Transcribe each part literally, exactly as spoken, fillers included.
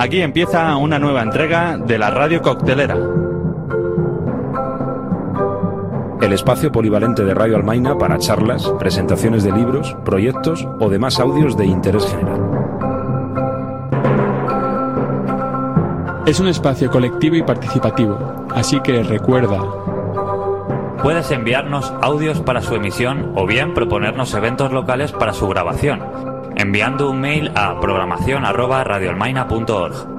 Aquí empieza una nueva entrega de la Radio Coctelera. El espacio polivalente de Radio Almaina para charlas, presentaciones de libros, proyectos o demás audios de interés general. Es un espacio colectivo y participativo, así que recuerda. Puedes enviarnos audios para su emisión o bien proponernos eventos locales para su grabación, enviando un mail a programación arroba radioalmaina punto org.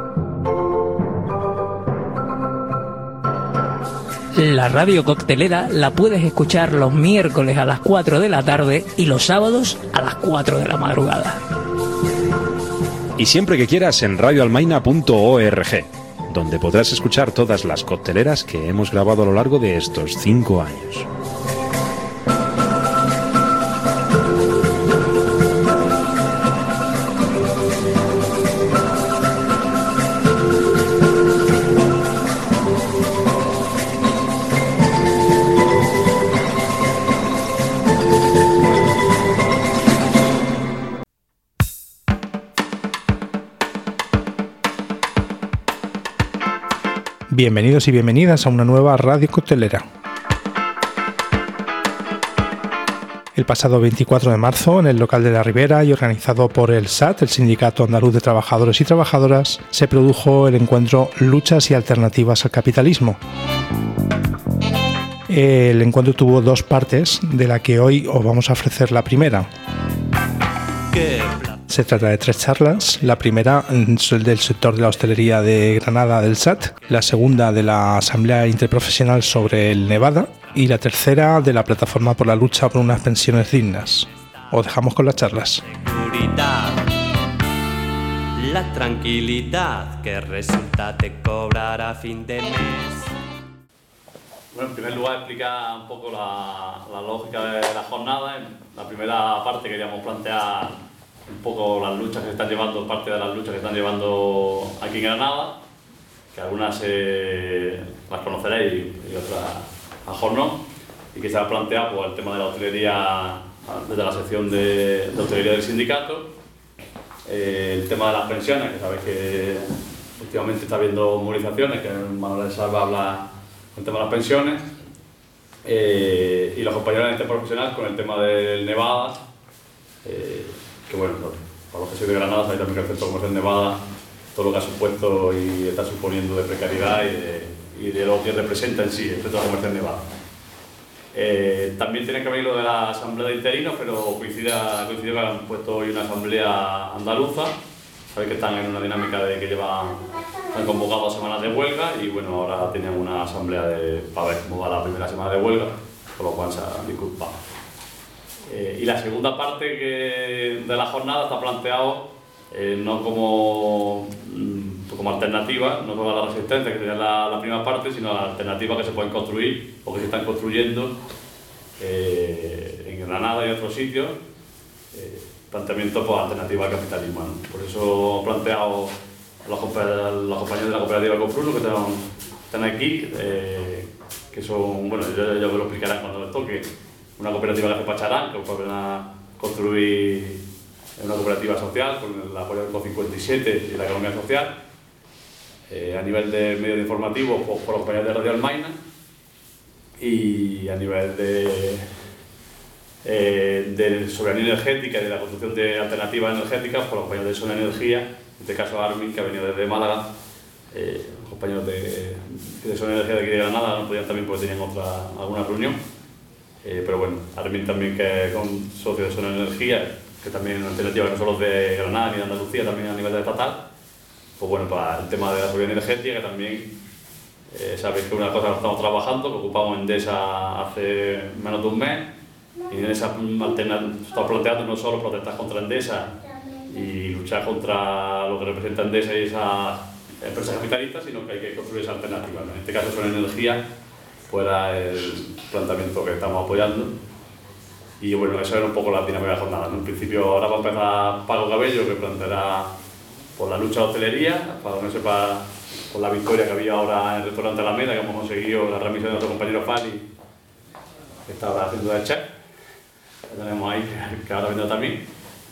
La Radio Coctelera la puedes escuchar los miércoles a las cuatro de la tarde y los sábados a las cuatro de la madrugada. Y siempre que quieras en radioalmaina punto org, donde podrás escuchar todas las cocteleras que hemos grabado a lo largo de estos cinco años. Bienvenidos y bienvenidas a una nueva Radio Coctelera. El pasado veinticuatro de marzo, en el local de la Ribera y organizado por el S A T, el Sindicato Andaluz de Trabajadores y Trabajadoras, se produjo el encuentro Luchas y Alternativas al Capitalismo. El encuentro tuvo dos partes, de la que hoy os vamos a ofrecer la primera. Se trata de tres charlas, la primera del sector de la hostelería de Granada del S A T, la segunda de la Asamblea Interprofesional sobre el Nevada y la tercera de la Plataforma por la Lucha por unas Pensiones Dignas. Os dejamos con las charlas. Seguridad, la tranquilidad que resulta te cobrar a fin de mes. Bueno, en primer lugar explicar un poco la, la lógica de la jornada. En la primera parte queríamos plantear un poco las luchas que se están llevando, parte de las luchas que están llevando aquí en Granada, que algunas eh, las conoceréis y otras a mejor no, y que se ha planteado pues, el tema de la hostelería desde la sección de, de hostelería del sindicato, eh, el tema de las pensiones, que sabéis que últimamente está habiendo movilizaciones, que Manuel Salva habla del tema de las pensiones, eh, y los compañeros de Interprofesional con el tema del Nevada, eh, que bueno, para los que sois de Granada sabéis también que el centro comercial Nevada, todo lo que ha supuesto y está suponiendo de precariedad y de, y de lo que representa en sí el centro comercial Nevada. Eh, también tiene que ver lo de la asamblea de interinos, pero coincida, coincidió que han puesto hoy una asamblea andaluza. Sabéis que están en una dinámica de que llevan, han convocado dos semanas de huelga y bueno, ahora tienen una asamblea de, para ver cómo va la primera semana de huelga, por lo cual se han disculpado. Eh, y la segunda parte que, de la jornada está planteado eh, no como, como alternativa, no como la resistencia, que sería la, la primera parte, sino la alternativa que se pueden construir o que se están construyendo eh, en Granada y en otros sitios, eh, planteamiento por alternativa al capitalismo, ¿no? Por eso he planteado a los, los compañeros de la cooperativa Cofruno que están, están aquí, eh, que son, bueno, yo, yo me lo explicarán cuando les toque. Una cooperativa que hace pacharán, que van a construir una cooperativa social con el apoyo del C O cincuenta y siete y la economía social. Eh, a nivel de medios informativos, pues, por los compañeros de Radio Almaina, y a nivel de, eh, de soberanía energética y de la construcción de alternativas energéticas, por los compañeros de Zona Energía, en este caso Armin, que ha venido desde Málaga. Eh, los compañeros de, de Zona Energía de aquí de Granada no podían también porque tenían otra, alguna reunión. Eh, pero bueno, Armin también, que es un socio de Zona Energía, que también es una alternativa que no solo de Granada ni de Andalucía, también a nivel de estatal. Pues bueno, para el tema de la seguridad energética, que también eh, sabéis que es una cosa que estamos trabajando, que ocupamos Endesa hace menos de un mes, y en esa alternativa estamos planteando no solo protestar contra Endesa y luchar contra lo que representa Endesa y esas empresas capitalistas, sino que hay que construir esa alternativa. En este caso, Zona Energía fuera el planteamiento que estamos apoyando. Y bueno, eso era un poco la dinámica de la jornada, ¿no? En principio ahora va a empezar Paco Cabello, que planteará por la lucha de hostelería, para que no sepa por la victoria que había ahora en el restaurante Alameda, que hemos conseguido la remisión de nuestro compañero Fali, que estaba haciendo de chef, que tenemos ahí, que ahora viene también.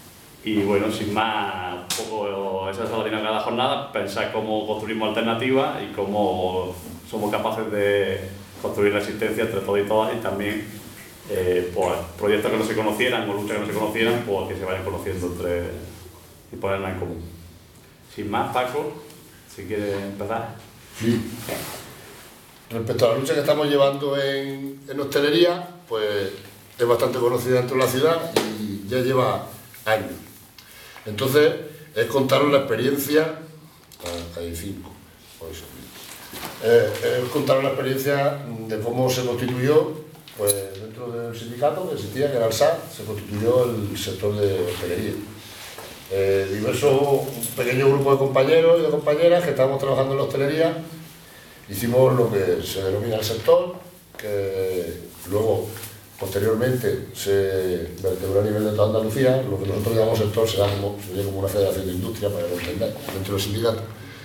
Y bueno, sin más, un poco esa es la dinámica de la jornada, pensar cómo construimos alternativas y cómo somos capaces de construir resistencia entre todos y todas, y también eh, pues, proyectos que no se conocieran o luchas que no se conocieran, pues que se vayan conociendo entre y ponerlas en común. Sin más, Paco, si quieres empezar. Sí. Respecto a la lucha que estamos llevando en, en hostelería, pues es bastante conocida dentro de la ciudad y ya lleva años. Entonces, es contaros la experiencia, ah, hay cinco, pues, eh, es contaros la experiencia de cómo se constituyó, pues dentro del sindicato que existía, que era el S A C, se constituyó el sector de hostelería. Eh, diversos, un pequeño grupo de compañeros y de compañeras que estábamos trabajando en la hostelería, hicimos lo que se denomina el sector, que luego posteriormente se vertebró a nivel de toda Andalucía. Lo que nosotros llamamos sector será como, sería como una federación de industria, para que lo entendáis, dentro del sindicato.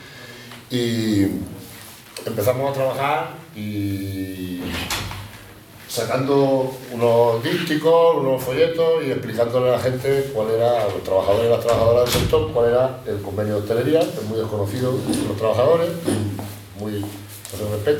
Y empezamos a trabajar y sacando unos dípticos, unos folletos y explicándole a la gente cuál era, a los trabajadores y las trabajadoras del sector, cuál era el convenio de hostelería, que es muy desconocido por los trabajadores, muy, no se respeta,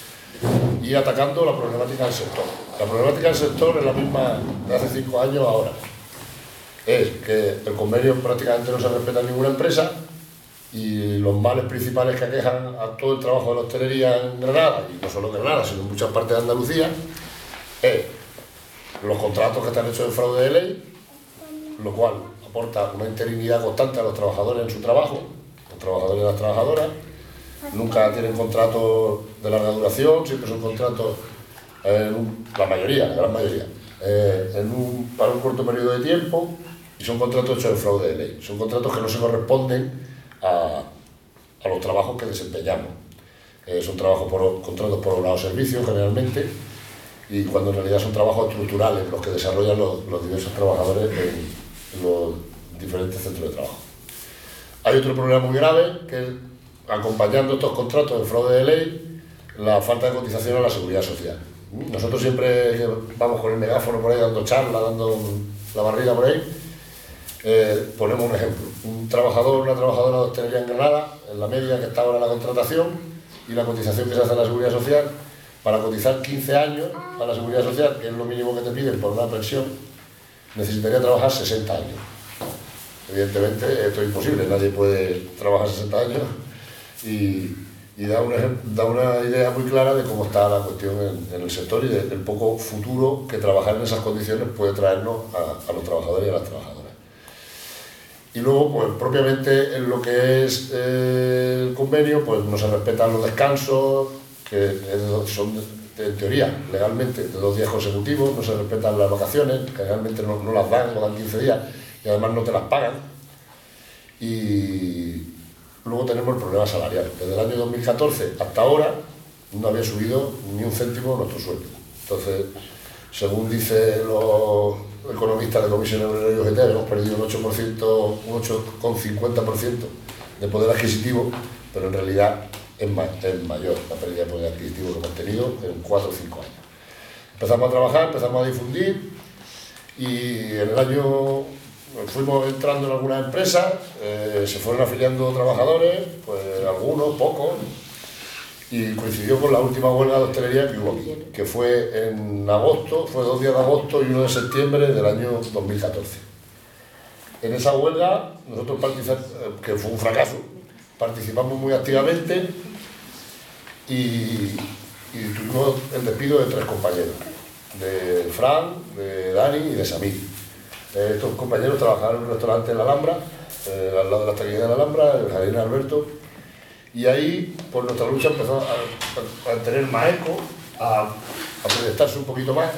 y atacando la problemática del sector. La problemática del sector es la misma de hace cinco años ahora. Es que el convenio prácticamente no se respeta en ninguna empresa y los males principales que aquejan a todo el trabajo de la hostelería en Granada, y no solo en Granada, sino en muchas partes de Andalucía, es los contratos que están hechos de fraude de ley, lo cual aporta una interinidad constante a los trabajadores en su trabajo, los trabajadores y las trabajadoras. Nunca tienen contratos de larga duración, siempre son contratos, en un, la mayoría, la gran mayoría, eh, en un, para un corto periodo de tiempo, y son contratos hechos de fraude de ley. Son contratos que no se corresponden a, a los trabajos que desempeñamos. Eh, son trabajos por, contratos por obra o servicio generalmente, y cuando en realidad son trabajos estructurales los que desarrollan los, los diversos trabajadores en, en los diferentes centros de trabajo. Hay otro problema muy grave, que es, acompañando estos contratos de fraude de ley, la falta de cotización a la seguridad social. Nosotros siempre vamos con el megáfono por ahí dando charlas, dando la barriga por ahí, eh, ponemos un ejemplo. Un trabajador, una trabajadora de hostelería en Granada, en la media que está ahora la contratación y la cotización que se hace a la seguridad social, para cotizar quince años a la seguridad social, que es lo mínimo que te piden por una pensión, necesitaría trabajar sesenta años. Evidentemente esto es imposible, nadie puede trabajar sesenta años. Y, y da, un ejemplo, da una idea muy clara de cómo está la cuestión en, en el sector y de, del poco futuro que trabajar en esas condiciones puede traernos a, a los trabajadores y a las trabajadoras. Y luego, pues propiamente en lo que es eh, el convenio, pues no se respetan los descansos, que son, de, en teoría, legalmente, de dos días consecutivos, no se respetan las vacaciones, que realmente no, no las dan, no dan quince días, y además no te las pagan. Y luego tenemos el problema salarial. Desde el año dos mil catorce hasta ahora no había subido ni un céntimo nuestro sueldo. Entonces, según dicen los economistas de Comisión Obrera y U G T, hemos perdido un ocho por ciento, un ocho coma cincuenta por ciento de poder adquisitivo, pero en realidad es, ma es mayor la pérdida de poder adquisitivo que hemos tenido en cuatro o cinco años. Empezamos a trabajar, empezamos a difundir y en el año fuimos entrando en algunas empresas, eh, se fueron afiliando trabajadores, pues algunos, pocos, y coincidió con la última huelga de hostelería que hubo aquí, que fue en agosto, fue dos días de agosto y uno de septiembre del año dos mil catorce. En esa huelga, nosotros participamos, que fue un fracaso, participamos muy activamente y, y tuvimos el despido de tres compañeros, de Fran, de Dani y de Samir. Estos compañeros trabajaban en un restaurante en la Alhambra, eh, al lado de la taquilla de la Alhambra, el Jardín Alberto, y ahí pues nuestra lucha empezó a, a, a tener más eco, a, a proyectarse un poquito más,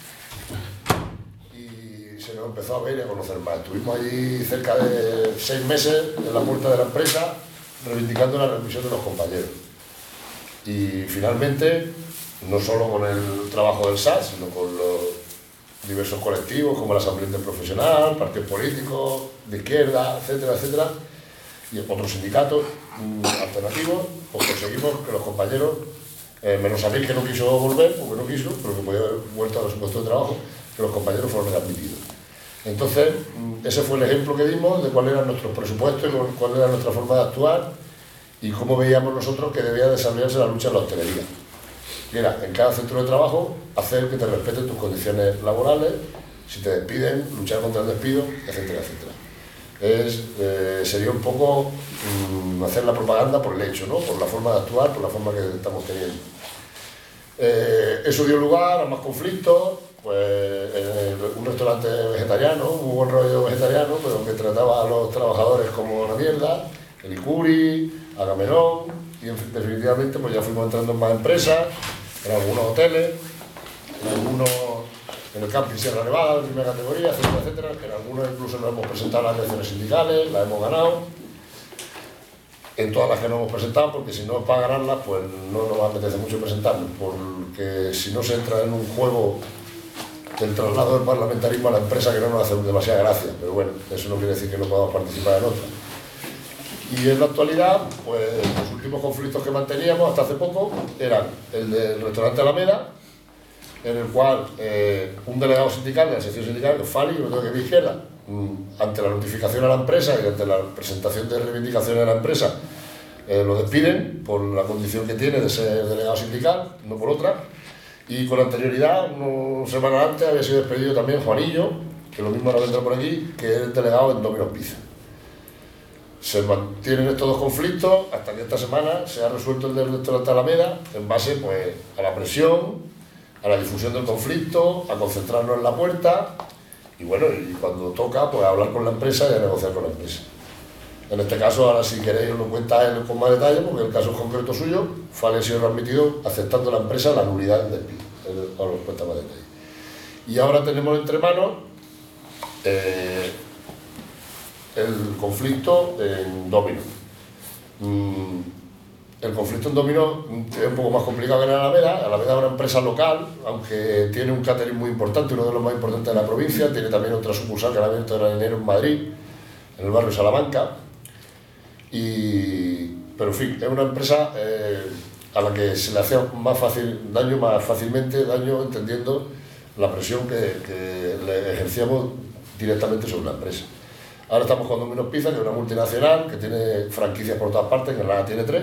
y se nos empezó a ver y a conocer más. Estuvimos allí cerca de seis meses en la puerta de la empresa, reivindicando la readmisión de los compañeros. Y finalmente, no solo con el trabajo del S A S, sino con los diversos colectivos como la Asamblea Interprofesional, partidos políticos de izquierda, etcétera, etcétera, y otros sindicatos mmm, alternativos, pues conseguimos que los compañeros, eh, menos a mí que no quiso volver, porque no quiso, pero que podía haber vuelto a su puesto de trabajo, que los compañeros fueron readmitidos. Entonces, ese fue el ejemplo que dimos de cuál era nuestro presupuesto y cuál era nuestra forma de actuar y cómo veíamos nosotros que debía desarrollarse la lucha en la hostelería. Que era, en cada centro de trabajo, hacer que te respeten tus condiciones laborales, si te despiden, luchar contra el despido, etcétera, etcétera. Es, eh, sería un poco mmm, hacer la propaganda por el hecho, ¿no? Por la forma de actuar, por la forma que estamos teniendo. Eh, eso dio lugar a más conflictos, pues eh, un restaurante vegetariano, un buen rollo vegetariano, pero que trataba a los trabajadores como una mierda, el Icuri, Agamenón, y en, definitivamente pues ya fuimos entrando en más empresas, en algunos hoteles, en algunos, en el camping Sierra Nevada, de primera categoría, etcétera, etcétera, en algunos incluso nos hemos presentado a las elecciones sindicales, las hemos ganado, en todas las que no hemos presentado, porque si no es para ganarlas, pues no nos apetece mucho presentarnos, porque si no se entra en un juego del traslado del parlamentarismo a la empresa que no nos hace demasiada gracia, pero bueno, eso no quiere decir que no podamos participar en otra. Y en la actualidad, pues los últimos conflictos que manteníamos hasta hace poco eran el del restaurante Alameda, en el cual eh, un delegado sindical de la sección sindical, que es Fali, lo tengo que ver izquierda, ante la notificación a la empresa y ante la presentación de reivindicaciones a la empresa, eh, lo despiden por la condición que tiene de ser delegado sindical, no por otra. Y con anterioridad, una semana antes, había sido despedido también Juanillo, que lo mismo ahora vendrá por aquí, que es el delegado en Domino's Pizza. Se mantienen estos dos conflictos hasta que esta semana se ha resuelto el del restaurante Alameda en base pues, a la presión, a la difusión del conflicto, a concentrarnos en la puerta y bueno, y cuando toca, pues a hablar con la empresa y a negociar con la empresa. En este caso, ahora si queréis os lo cuenta él con más detalle, porque el caso es concreto suyo, Fali ha sido readmitido aceptando la empresa la nulidad del despido. Él os lo cuenta más detalle. Y ahora tenemos entre manos eh, el conflicto en Domino. Mm, el conflicto en Domino es un poco más complicado que en Alameda. Alameda es una empresa local, aunque tiene un catering muy importante, uno de los más importantes de la provincia, tiene también otra sucursal que la ha abierto en enero en Madrid, en el barrio Salamanca. Y, pero en fin, es una empresa eh, a la que se le hace más fácil daño, más fácilmente daño entendiendo la presión que, que le ejercíamos directamente sobre la empresa. Ahora estamos con Domino's Pizza, que es una multinacional que tiene franquicias por todas partes, que en Granada tiene tres,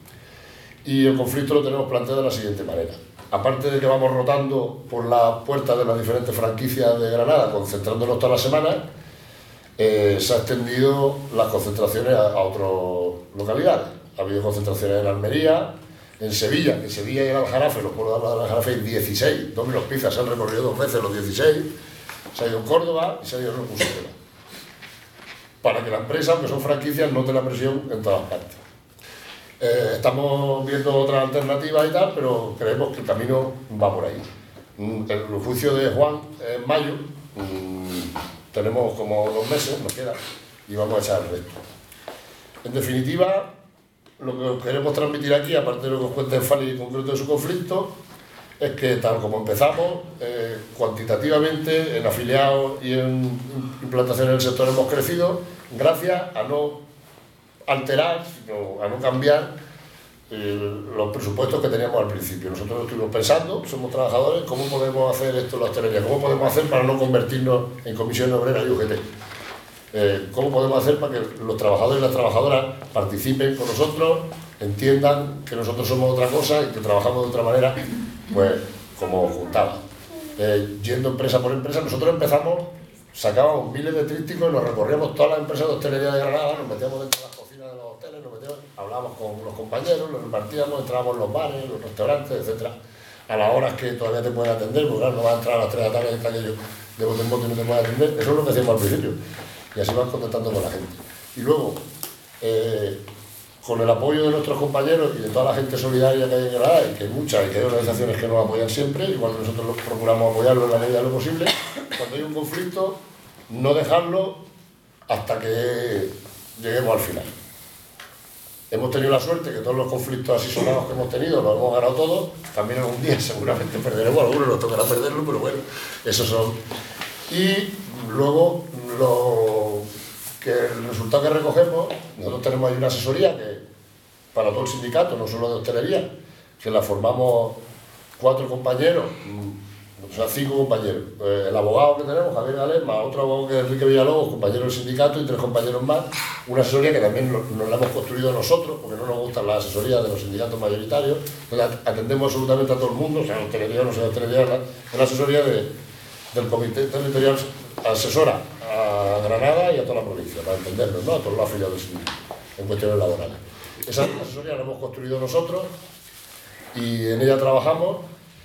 y el conflicto lo tenemos planteado de la siguiente manera. Aparte de que vamos rotando por las puertas de las diferentes franquicias de Granada, concentrándonos todas las semanas, Eh, se ha extendido las concentraciones a, a otras localidades. Ha habido concentraciones en Almería, en Sevilla, en Sevilla y en Aljarafe, los pueblos de Aljarafe hay dieciséis, Domino's Pizza se han recorrido dos veces los dieciséis, se ha ido en Córdoba y se ha ido en República. Para que la empresa, aunque son franquicias, note la presión en todas partes. Eh, estamos viendo otras alternativas y tal, pero creemos que el camino va por ahí. El juicio de Juan en mayo, tenemos como dos meses, nos queda, y vamos a echar el resto. En definitiva, lo que queremos transmitir aquí, aparte de lo que os cuenta Fali en concreto de su conflicto, es que tal como empezamos, eh, cuantitativamente, en afiliados y en implantaciones en el sector hemos crecido, gracias a no alterar, sino a no cambiar eh, los presupuestos que teníamos al principio. Nosotros estuvimos pensando, somos trabajadores, ¿cómo podemos hacer esto en la hostelería? ¿Cómo podemos hacer para no convertirnos en comisión obrera y U G T? Eh, ¿Cómo podemos hacer para que los trabajadores y las trabajadoras participen con nosotros, entiendan que nosotros somos otra cosa y que trabajamos de otra manera, pues como juntaba? Eh, yendo empresa por empresa, nosotros empezamos, sacábamos miles de trípticos y nos recorríamos todas las empresas de hostelería de Granada, nos metíamos dentro de las cocinas de los hoteles, nos metíamos, hablábamos con los compañeros, los repartíamos, entrábamos en los bares, en los restaurantes, etcétera, a las horas que todavía te pueden atender, porque claro, no vas a entrar a las tres de la tarde y está aquello de bote en bote y no te pueden atender. Eso es lo que hacíamos al principio. Y así van contactando con la gente. Y luego, eh, con el apoyo de nuestros compañeros y de toda la gente solidaria que hay en Granada, y que hay muchas, y que hay organizaciones que nos apoyan siempre, igual que nosotros los procuramos apoyarlo en la medida de lo posible, cuando hay un conflicto, no dejarlo hasta que lleguemos al final. Hemos tenido la suerte que todos los conflictos así sonados que hemos tenido los hemos ganado todos. También algún día seguramente perderemos, a algunos nos tocará perderlo, pero bueno, esos son. Y luego, lo que el resultado que recogemos, nosotros tenemos ahí una asesoría que para todo el sindicato, no solo de hostelería, que la formamos cuatro compañeros, o sea, cinco compañeros. Eh, el abogado que tenemos, Javier Galés, más otro abogado que es Enrique Villalobos, compañero del sindicato, y tres compañeros más. Una asesoría que también nos, nos la hemos construido nosotros, porque no nos gustan las asesorías de los sindicatos mayoritarios. Entonces, atendemos absolutamente a todo el mundo, o sea, hostelería o no sea hostelería, es la asesoría de, del Comité Territorial Asesora a Granada y a toda la provincia, para entendernos, ¿no? A todos los afiliados del sindicato, en cuestiones laborales. Esa asesoría la hemos construido nosotros y en ella trabajamos.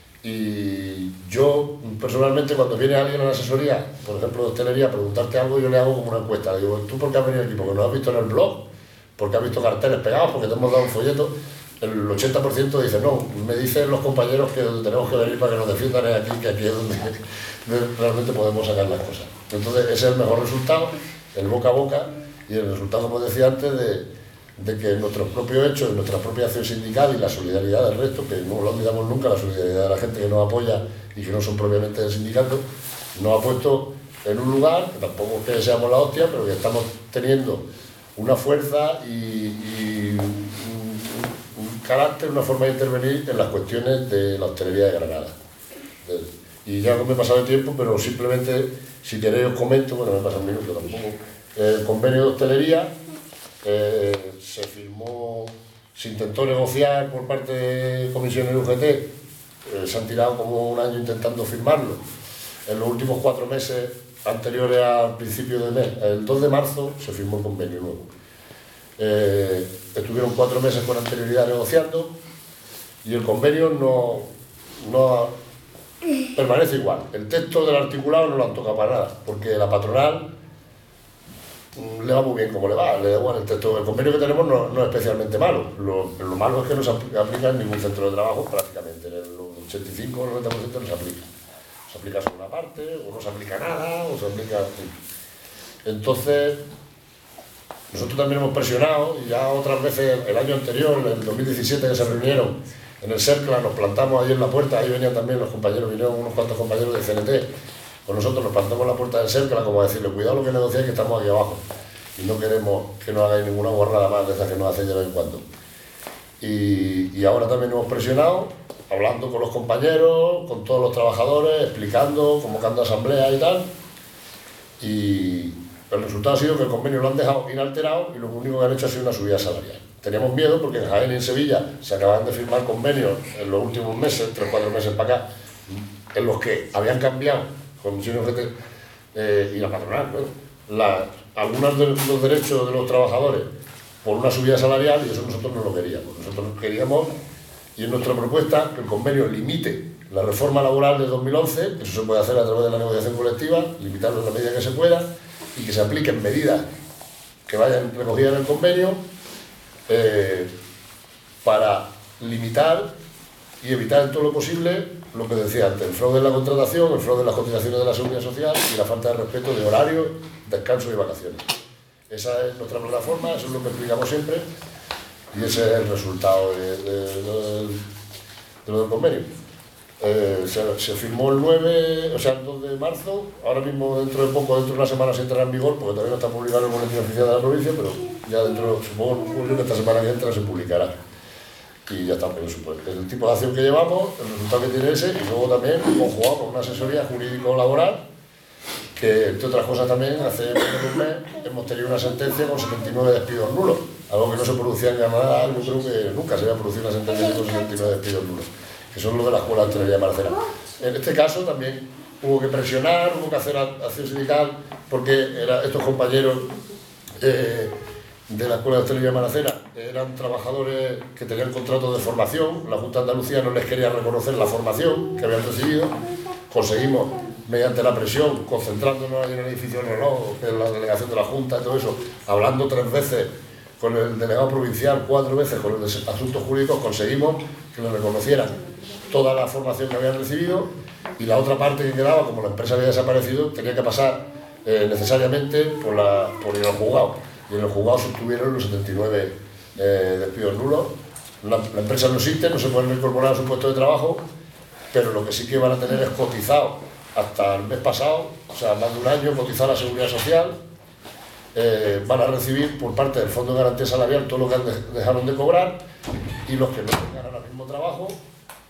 Y yo, personalmente, cuando viene alguien a la asesoría, por ejemplo, de hostelería, a preguntarte algo, yo le hago como una encuesta. Le digo, ¿tú por qué has venido aquí? Porque nos has visto en el blog, porque has visto carteles pegados, porque te hemos dado un folleto. El ochenta por ciento dice, no, me dicen los compañeros que donde tenemos que venir para que nos defiendan es aquí, que aquí es donde realmente podemos sacar las cosas. Entonces, ese es el mejor resultado, el boca a boca, y el resultado, como decía antes, de... de que nuestros propios hechos, nuestra propia acción sindical y la solidaridad del resto, que no lo olvidamos nunca, la solidaridad de la gente que nos apoya y que no son propiamente del sindicato, nos ha puesto en un lugar, que tampoco es que seamos la hostia, pero que estamos teniendo una fuerza y, y un, un carácter, una forma de intervenir en las cuestiones de la hostelería de Granada. Y ya no me he pasado el tiempo, pero simplemente, si queréis os comento, bueno, me he pasado un minuto tampoco, el convenio de hostelería. Eh, se firmó, se intentó negociar por parte de comisiones U G T, eh, se han tirado como un año intentando firmarlo. En los últimos cuatro meses anteriores al principio de mes, el dos de marzo, se firmó el convenio nuevo. Eh, estuvieron cuatro meses con anterioridad negociando y el convenio no, no permanece igual. El texto del articulado no lo han tocado para nada, porque la patronal le va muy bien como le va, le da igual el texto. El convenio que tenemos no, no es especialmente malo, lo, lo malo es que no se aplica en ningún centro de trabajo prácticamente, en el ochenta y cinco o noventa por ciento no se aplica. Se aplica solo una parte, o no se aplica nada, o se aplica... Entonces, nosotros también hemos presionado, y ya otras veces, el año anterior, en el dos mil diecisiete, que se reunieron en el CERCLA, nos plantamos ahí en la puerta, ahí venían también los compañeros, vinieron unos cuantos compañeros de C N T, con nosotros nos plantamos en la puerta del CERCLA como a decirle, cuidado lo que negociáis, que estamos aquí abajo, y no queremos que nos hagáis ninguna borrada más de esas que nos hacen de vez en cuando. Y, y ahora también hemos presionado, hablando con los compañeros, con todos los trabajadores, explicando, convocando asambleas y tal, y el resultado ha sido que el convenio lo han dejado inalterado y lo único que han hecho ha sido una subida salarial. Teníamos miedo porque en Jaén y en Sevilla se acaban de firmar convenios en los últimos meses, tres o cuatro meses para acá, en los que habían cambiado comisiones U G T eh, y la patronal, ¿no? la, algunos de los derechos de los trabajadores por una subida salarial, y eso nosotros no lo queríamos. Nosotros queríamos, y en nuestra propuesta, que el convenio limite la reforma laboral de dos mil once, eso se puede hacer a través de la negociación colectiva, limitarlo en la medida que se pueda, y que se apliquen medidas que vayan recogidas en el convenio eh, para limitar y evitar en todo lo posible lo que decía antes, el fraude en la contratación, el fraude en las cotizaciones de la seguridad social y la falta de respeto de horario, descanso y vacaciones. Esa es nuestra plataforma, eso es lo que explicamos siempre y ese es el resultado de, de, de, de, de lo del convenio. Eh, se, se firmó el nueve, o sea, el dos de marzo, ahora mismo dentro de poco, dentro de una semana se entrará en vigor, porque todavía no está publicado en el boletín oficial de la provincia, pero ya dentro, supongo que esta semana que entra se publicará. Y ya está, pero eso, el tipo de acción que llevamos, el resultado que tiene ese, y luego también conjugado con una asesoría jurídico-laboral, que entre otras cosas también, hace menos de un mes, hemos tenido una sentencia con setenta y nueve despidos nulos, algo que no se producía en Granada, yo creo que nunca se había producido una sentencia con setenta y nueve despidos nulos, que son los de la Escuela de Hostelería de Maracena. En este caso también hubo que presionar, hubo que hacer acción sindical, porque era, estos compañeros eh, de la Escuela de Hostelería de Maracena eran trabajadores que tenían contratos de formación, la Junta de Andalucía no les quería reconocer la formación que habían recibido, conseguimos, mediante la presión, concentrándonos en el edificio del reloj, que es la delegación de la Junta y todo eso, hablando tres veces con el delegado provincial, cuatro veces con el de asuntos jurídicos, conseguimos que le reconocieran toda la formación que habían recibido y la otra parte que quedaba, como la empresa había desaparecido, tenía que pasar eh, necesariamente por, la, por ir al juzgado. Y en el juzgado se obtuvieron los setenta y nueve eh, despidos nulos. La, la empresa no existe, no se pueden incorporar a su puesto de trabajo, pero lo que sí que van a tener es cotizado hasta el mes pasado, o sea, más de un año, cotizar la seguridad social. Eh, van a recibir por parte del Fondo de Garantía Salarial todo lo que dejaron de cobrar y los que no tengan ahora mismo trabajo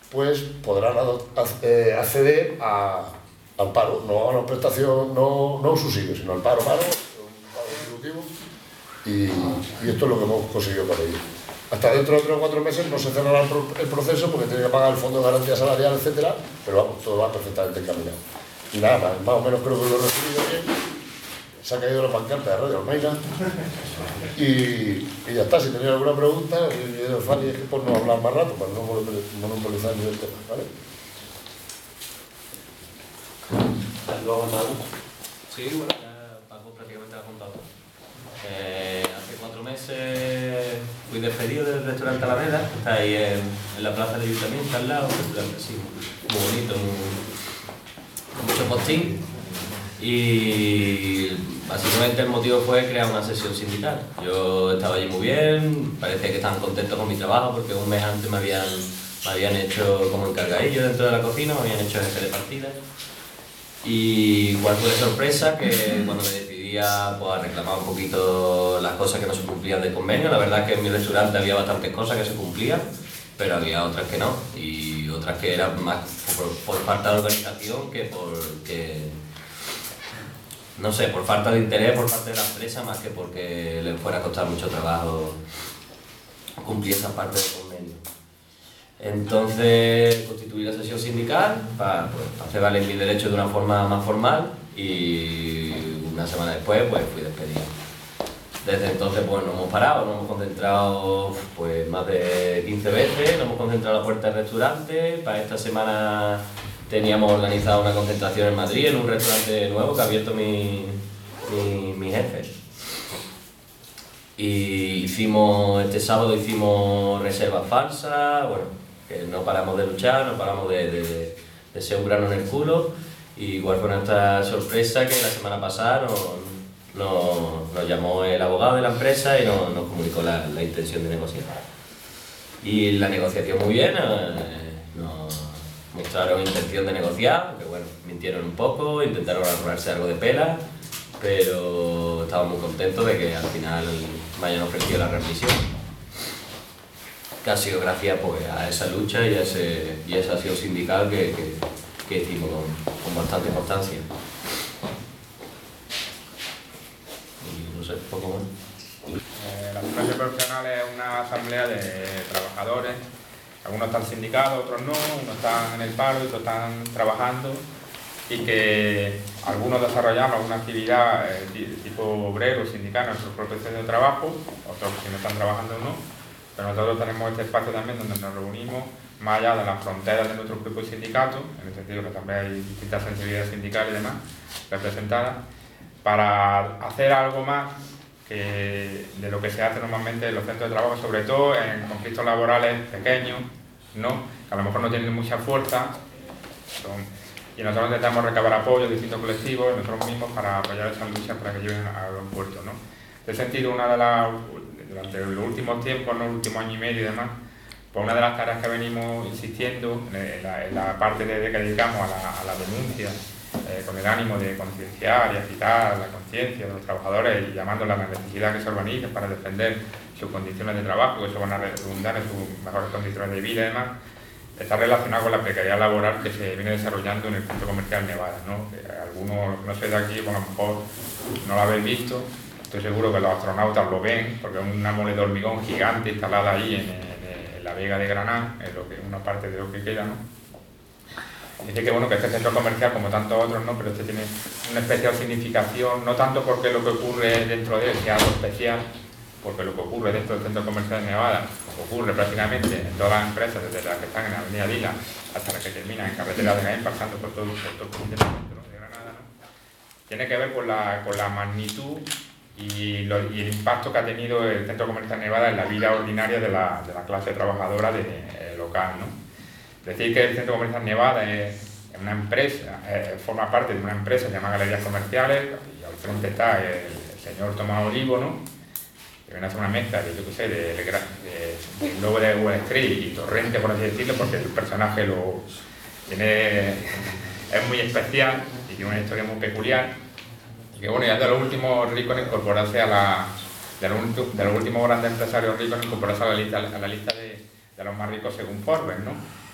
pues podrán acceder a, al paro, no a una prestación, no, no un subsidio, sino al paro, paro, un paro contributivo, y, y esto es lo que hemos conseguido con ello. Hasta dentro de tres o cuatro meses no se cerrará el proceso porque tiene que pagar el fondo de garantía salarial, etcétera, pero vamos, todo va perfectamente encaminado. Y nada, más, más o menos creo que lo he recibido bien. Se ha caído la pancarta de Radio Almaina y, y ya está. Si tenéis alguna pregunta, y el Fali es que por no hablar más rato, para no monopolizar el tema, ¿vale? ¿Lo ha contado? Sí, bueno, ya Paco prácticamente lo ha contado. Eh, hace cuatro meses fui despedido del restaurante Alameda, que está ahí en, en la plaza del Ayuntamiento, al lado, un restaurante así, muy bonito, muy, con mucho postín. Y básicamente el motivo fue crear una sesión sindical. Yo estaba allí muy bien, parecía que estaban contentos con mi trabajo porque un mes antes me habían, me habían hecho como encargadillo dentro de la cocina, me habían hecho jefe de partida. Y cuál fue la sorpresa que cuando me decidía pues, a reclamar un poquito las cosas que no se cumplían del convenio. La verdad es que en mi restaurante había bastantes cosas que se cumplían, pero había otras que no, y otras que eran más por, por falta de organización que por... Que, no sé, por falta de interés por parte de la empresa, más que porque le fuera a costar mucho trabajo cumplir esa parte del convenio. Entonces constituí la sesión sindical para pues, hacer valer mis derechos de una forma más formal y una semana después pues, fui despedido. Desde entonces pues, nos hemos parado, nos hemos concentrado pues, más de quince veces, nos hemos concentrado a la puerta del restaurante. Para esta semana teníamos organizado una concentración en Madrid, en un restaurante nuevo que ha abierto mi, mi, mi jefe. Y hicimos, este sábado hicimos reservas falsas, bueno, que no paramos de luchar, no paramos de, de, de ser un grano en el culo. Y cuál fue nuestra sorpresa, que la semana pasada nos, nos, nos llamó el abogado de la empresa y nos, nos comunicó la, la intención de negociar. Y la negociación muy bien, eh, nos mostraron intención de negociar, que bueno, mintieron un poco, intentaron ahorrarse algo de pela, pero estamos muy contentos de que al final me hayan ofrecido la remisión, que ha sido gracias pues, a esa lucha y a, ese, y a esa acción sindical que, que, que hicimos con, con bastante constancia. Y no sé, poco más. Eh, la Asamblea Profesional es una asamblea de trabajadores. Algunos están sindicados, otros no, unos están en el paro, otros están trabajando, y que algunos desarrollamos alguna actividad eh, tipo obrero, sindical, en nuestro propio centro de trabajo, otros si no están trabajando o no, pero nosotros tenemos este espacio también donde nos reunimos más allá de las fronteras de nuestro propio sindicato, en el sentido que también hay distintas sensibilidades sindicales y demás representadas, para hacer algo más que de lo que se hace normalmente en los centros de trabajo, sobre todo en conflictos laborales pequeños, ¿no? Que a lo mejor no tienen mucha fuerza, son, y nosotros intentamos recabar apoyo de distintos colectivos, nosotros mismos, para apoyar esas luchas para que lleguen a buen puerto, ¿no? En ese sentido, una de las, durante los últimos tiempos, ¿no? El último año y medio y demás, pues una de las tareas que venimos insistiendo en la, en la parte de, de que dedicamos a la, a la denuncia, Eh, con el ánimo de concienciar y agitar la conciencia de los trabajadores y llamándoles a la necesidad que se organicen para defender sus condiciones de trabajo, que eso van a redundar en sus mejores condiciones de vida y demás, está relacionado con la precariedad laboral que se viene desarrollando en el centro comercial Nevada, ¿no? Que algunos, no sé de aquí, pues a lo mejor no lo habéis visto, estoy seguro que los astronautas lo ven, porque es una mole de hormigón gigante instalada ahí en, en, en la Vega de Granada, en lo que, una parte de lo que queda, ¿no? Dice que bueno, que este centro comercial, como tantos otros, no, pero este tiene una especial significación, no tanto porque lo que ocurre dentro de él sea algo especial, porque lo que ocurre dentro del centro comercial de Nevada ocurre prácticamente en todas las empresas, desde las que están en la avenida Dila hasta las que terminan en carretera de Jaén, pasando por todo, por todo el centro de Granada, ¿no? Tiene que ver con la, con la magnitud y, lo, y el impacto que ha tenido el centro comercial de Nevada en la vida ordinaria de la, de la clase trabajadora de, eh, local, ¿no? Decir que el Centro Comercial Nevada es una empresa, eh, forma parte de una empresa que se llama Galerías Comerciales, y al frente está el, el señor Tomás Olivo, ¿no? Que viene a hacer una mezcla de, yo qué sé, de, de, de, de logo de Wall Street y Torrente, por así decirlo, porque el personaje lo tiene, es muy especial y tiene una historia muy peculiar. Y que bueno, ya de los últimos ricos en incorporarse a la, de los, de los últimos grandes empresarios ricos en incorporarse a la lista, a la lista de, de los más ricos según Forbes, ¿no?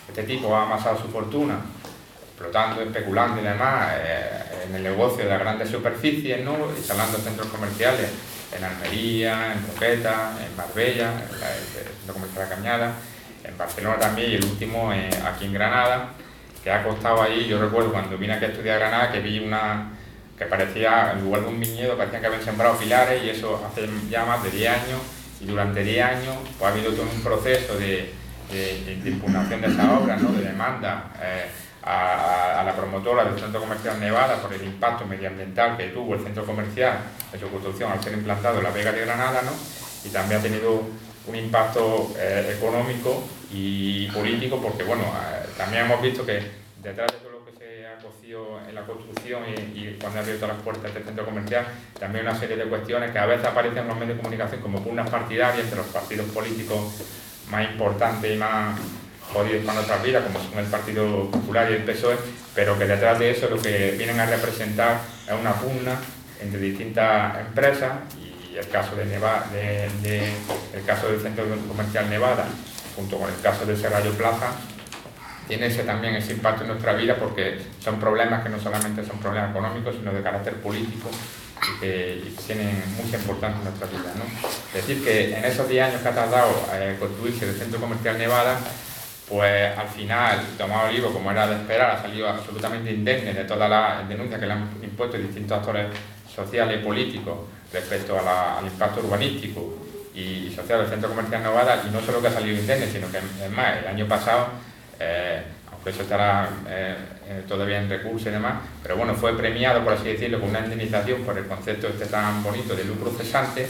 Este tipo ha amasado su fortuna explotando, especulando y demás eh, en el negocio de las grandes superficies, ¿no? Instalando centros comerciales en Almería, en Roqueta, en Marbella, en el centro comercial La Cañada, en Barcelona también, y el último eh, aquí en Granada, que ha costado ahí. Yo recuerdo cuando vine aquí a estudiar a Granada que vi una que parecía, en lugar de un viñedo, parecía que habían sembrado pilares, y eso hace ya más de diez años, y durante diez años pues, ha habido todo un proceso de, de, de impugnación de esa obra, ¿no? De demanda eh, a, a la promotora del Centro Comercial Nevada por el impacto medioambiental que tuvo el centro comercial en su construcción al ser implantado en la Vega de Granada, ¿no? Y también ha tenido un impacto eh, económico y político, porque bueno, eh, también hemos visto que detrás de todo lo que se ha cocido en la construcción y, y cuando ha abierto las puertas de este centro comercial, también una serie de cuestiones que a veces aparecen en los medios de comunicación como pugnas partidarias entre los partidos políticos más importantes y más jodidos para nuestras vidas, como son el Partido Popular y el P S O E, pero que detrás de eso lo que vienen a representar es una pugna entre distintas empresas. Y el caso de Nevada, de, de, el caso del Centro Comercial Nevada, junto con el caso de Serrallo Plaza, tiene ese, también ese impacto en nuestra vida, porque son problemas que no solamente son problemas económicos, sino de carácter político y que, y que tienen mucha importancia en nuestra vida, ¿no? Es decir, que en esos diez años que ha tardado eh, construirse el Centro Comercial Nevada, pues al final Tomás Olivo, como era de esperar, ha salido absolutamente indemne de todas las denuncias que le han impuesto distintos actores sociales y políticos respecto a la, al impacto urbanístico y social del Centro Comercial Nevada, y no solo que ha salido indemne, sino que es más, el año pasado, eh, aunque eso estará eh, todavía en recurso y demás, pero bueno, fue premiado, por así decirlo, con una indemnización por el concepto este tan bonito de lucro cesante,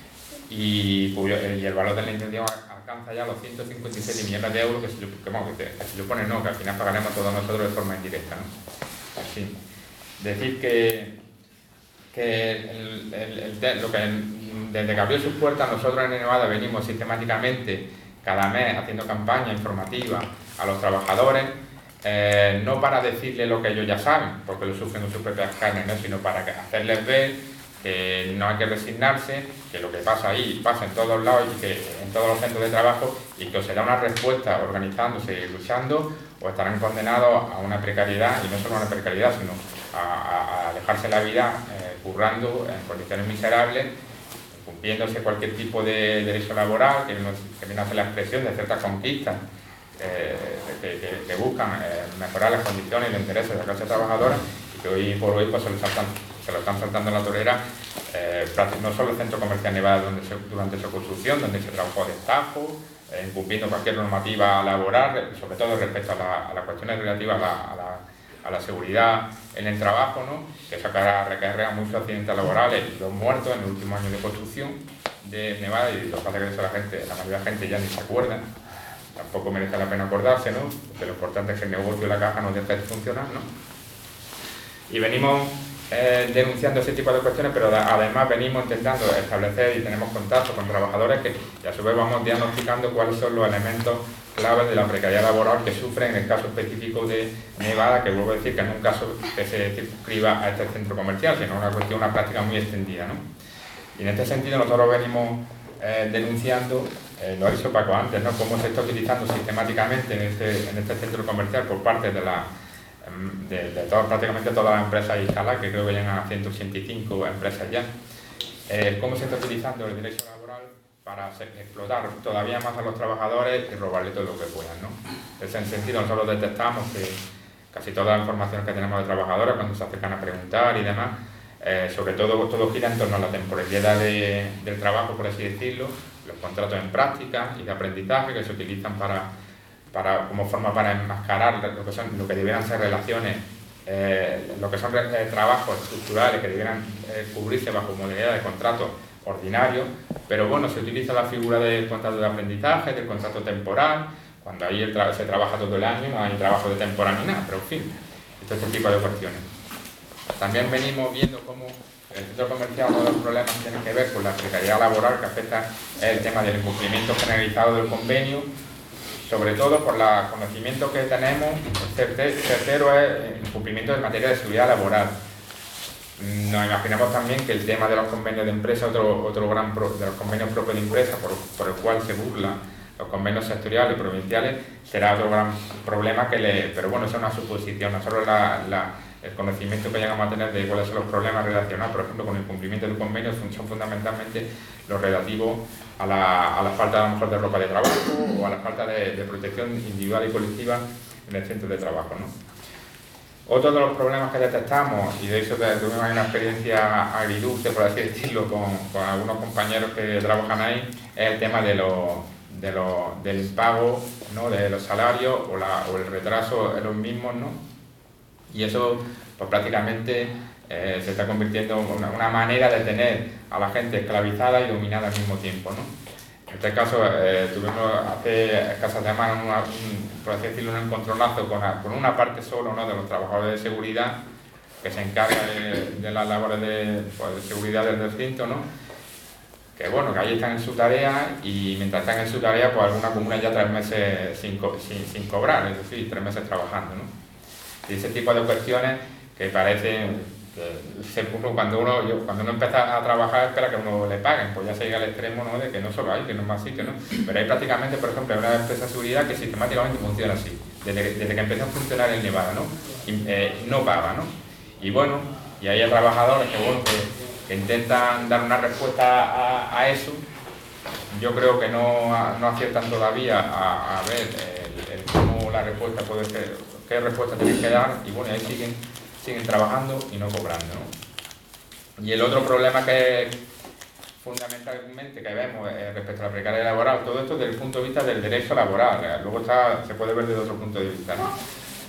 y, y el valor de la indemnización alcanza ya los ciento cincuenta y siete millones de euros, que se, que, bueno, que, que se supone no, que al final pagaremos todos nosotros de forma indirecta, ¿no? Así. Decir que que el, el, el, lo que desde que abrió sus puertas, nosotros en Nevada venimos sistemáticamente cada mes haciendo campaña informativa a los trabajadores, eh, no para decirles lo que ellos ya saben, porque lo sufren en sus propias carnes, ¿no? Sino para que, hacerles ver que no hay que resignarse, que lo que pasa ahí pasa en todos lados y que en todos los centros de trabajo, y que os será una respuesta organizándose y luchando, o estarán condenados a una precariedad, y no solo a una precariedad, sino a, a dejarse la vida eh, currando en condiciones miserables, cumpliéndose cualquier tipo de derecho laboral, que, no, que viene a ser la expresión de ciertas conquistas eh, que, que, que buscan eh, mejorar las condiciones y los intereses de la clase trabajadora, y que hoy por hoy pues, se, lo saltan, se lo están saltando en la torera, eh, no solo el Centro Comercial Nevada donde se, durante su construcción, donde se trabajó de estajo, eh, incumpliendo cualquier normativa laboral, sobre todo respecto a, la, a las cuestiones relativas a la, a la a la seguridad en el trabajo, ¿no? Que eso recarga muchos accidentes laborales y los muertos en el último año de construcción de Nevada, y lo que pasa es que eso la gente, la mayoría de la gente ya ni se acuerda, tampoco merece la pena acordarse, ¿no? Porque lo importante es que el negocio de la caja no deje de funcionar, ¿no? Y venimos eh, denunciando ese tipo de cuestiones, pero además venimos intentando establecer y tenemos contacto con trabajadores que, y a su vez vamos diagnosticando cuáles son los elementos claves de la precariedad laboral que sufren en el caso específico de Nevada, que vuelvo a decir que no es un caso que se circunscriba a este centro comercial, sino una cuestión, una práctica muy extendida, ¿no? Y en este sentido nosotros venimos eh, denunciando, eh, lo ha dicho Paco antes, ¿no? Cómo se está utilizando sistemáticamente en este, en este centro comercial por parte de la de, de todo, prácticamente todas las empresas instaladas, que creo que llegan a ciento ochenta y cinco empresas ya, eh, cómo se está utilizando el derecho laboral para hacer, explotar todavía más a los trabajadores y robarle todo lo que puedan, ¿no? En ese sentido nosotros detectamos que casi toda la información que tenemos de trabajadores cuando se acercan a preguntar y demás, eh, sobre todo todo gira en torno a la temporalidad de, del trabajo, por así decirlo, los contratos en práctica y de aprendizaje que se utilizan para, para como forma para enmascarar lo que son lo que debieran ser relaciones, eh, lo que son eh, trabajos estructurales que debieran eh, cubrirse bajo modalidad de contratos ordinario, pero bueno, se utiliza la figura del contrato de aprendizaje, del contrato temporal, cuando ahí el tra se trabaja todo el año, no hay trabajo de temporada ni nada, pero en fin, este tipo de cuestiones. También venimos viendo cómo el centro comercial, uno de los problemas tiene que ver con la precariedad laboral que afecta el tema del incumplimiento generalizado del convenio, sobre todo por el conocimiento que tenemos, tercero es el incumplimiento en materia de seguridad laboral. Nos imaginamos también que el tema de los convenios de empresa, otro, otro gran pro, de los convenios propios de empresa, por, por el cual se burla los convenios sectoriales y provinciales será otro gran problema que le... Pero bueno, esa es una suposición. Nosotros la, la, el conocimiento que llegamos a tener de cuáles son los problemas relacionados, por ejemplo, con el cumplimiento del convenio son fundamentalmente los relativos a la, a la falta a lo mejor de ropa de trabajo o a la falta de, de protección individual y colectiva en el centro de trabajo, ¿no? Otro de los problemas que detectamos, y de eso tuvimos una experiencia agridulce, por así decirlo, con, con algunos compañeros que trabajan ahí, es el tema de los, de los, del impago, ¿no?, de los salarios o, la, o el retraso en los mismos, ¿no? Y eso pues prácticamente eh, se está convirtiendo en una, una manera de tener a la gente esclavizada y dominada al mismo tiempo, ¿no? En este caso eh, tuvimos hace escasas semanas, una, un, por así decirlo, un encontronazo con, con una parte solo, ¿no?, de los trabajadores de seguridad que se encarga de, de las labores de, pues, de seguridad del recinto, ¿no? Que bueno, que ahí están en su tarea y mientras están en su tarea, pues alguna comuna ya tres meses sin, sin, sin cobrar, es decir, tres meses trabajando, ¿no? Y ese tipo de cuestiones que parecen, que uno, cuando, uno, yo, cuando uno empieza a trabajar espera que uno le paguen, pues ya se llega al extremo, ¿no?, de que no solo hay, que no es más sitio, ¿no? Pero hay prácticamente, por ejemplo, una empresa de seguridad que sistemáticamente funciona así, desde, desde que empezó a funcionar en Nevada, ¿no? Y, eh, no paga, ¿no? Y bueno, y hay trabajadores que, bueno, que, que intentan dar una respuesta a, a eso. Yo creo que no, no aciertan todavía a, a ver el, el, cómo la respuesta puede ser, qué respuesta tienen que dar, y bueno, ahí siguen, siguen trabajando y no cobrando, ¿no? Y el otro problema que fundamentalmente que vemos eh, respecto a la precariedad laboral, todo esto desde el punto de vista del derecho laboral, eh, luego está, se puede ver desde otro punto de vista, ¿no?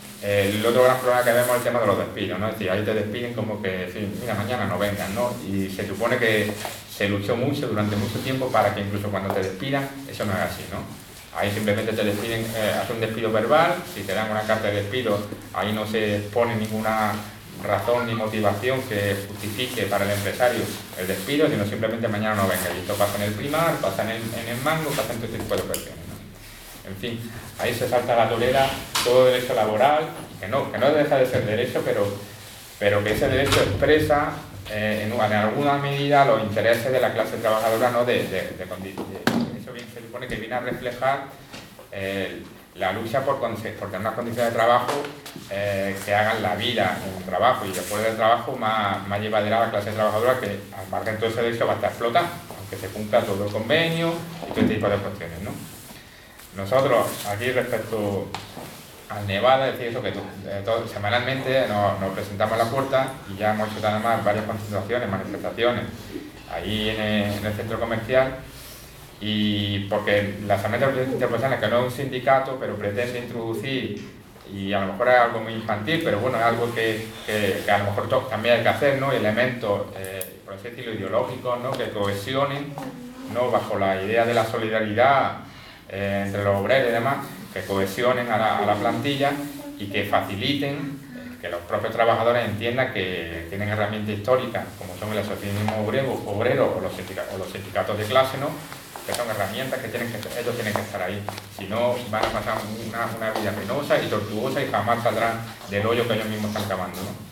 El otro gran problema que vemos es el tema de los despidos, ¿no? Es decir, ahí te despiden como que, sí, mira, mañana no vengan, ¿no? Y se supone que se luchó mucho durante mucho tiempo para que incluso cuando te despidan, eso no es así, ¿no? Ahí simplemente te despiden, eh, hace un despido verbal, si te dan una carta de despido, ahí no se pone ninguna razón ni motivación que justifique para el empresario el despido, sino simplemente mañana no venga. Y esto pasa en el primar, pasa en el, en el mango, pasa en todo este tipo de cuestiones, ¿no? En fin, ahí se salta la tolera todo derecho laboral, que no, que no deja de ser derecho, pero, pero que ese derecho expresa eh, en, en alguna medida los intereses de la clase trabajadora, ¿no? de, de, de, de, de eso bien, se supone que viene a reflejar eh, la lucha por, por tener unas condiciones de trabajo eh, que hagan la vida en el trabajo y después del trabajo más, más llevadera a la clase trabajadora, que al margen de todo ese derecho va a estar flotando, aunque se cumpla todo el convenio y todo este tipo de cuestiones, ¿no? Nosotros aquí respecto al Nevada, es decir, eso que eh, todo, semanalmente nos, nos presentamos a la puerta y ya hemos hecho además varias concentraciones, manifestaciones ahí en el, en el centro comercial, y porque la Asamblea Interprofesional, que no es un sindicato, pero pretende introducir, y a lo mejor es algo muy infantil, pero bueno, es algo que, que, que a lo mejor también hay que hacer, ¿no? Elementos, eh, por así decirlo, ideológicos, ¿no? Que cohesionen, ¿no? Bajo la idea de la solidaridad eh, entre los obreros y demás, que cohesionen a la, a la plantilla y que faciliten eh, que los propios trabajadores entiendan que tienen herramientas históricas, como son el asociacionismo obrero, obrero o, los sindicatos, o los sindicatos de clase, ¿no? Que son herramientas que, tienen que ellos tienen que estar ahí, si no van a pasar una, una vida penosa y tortuosa y jamás saldrán del hoyo que ellos mismos están cavando, ¿no?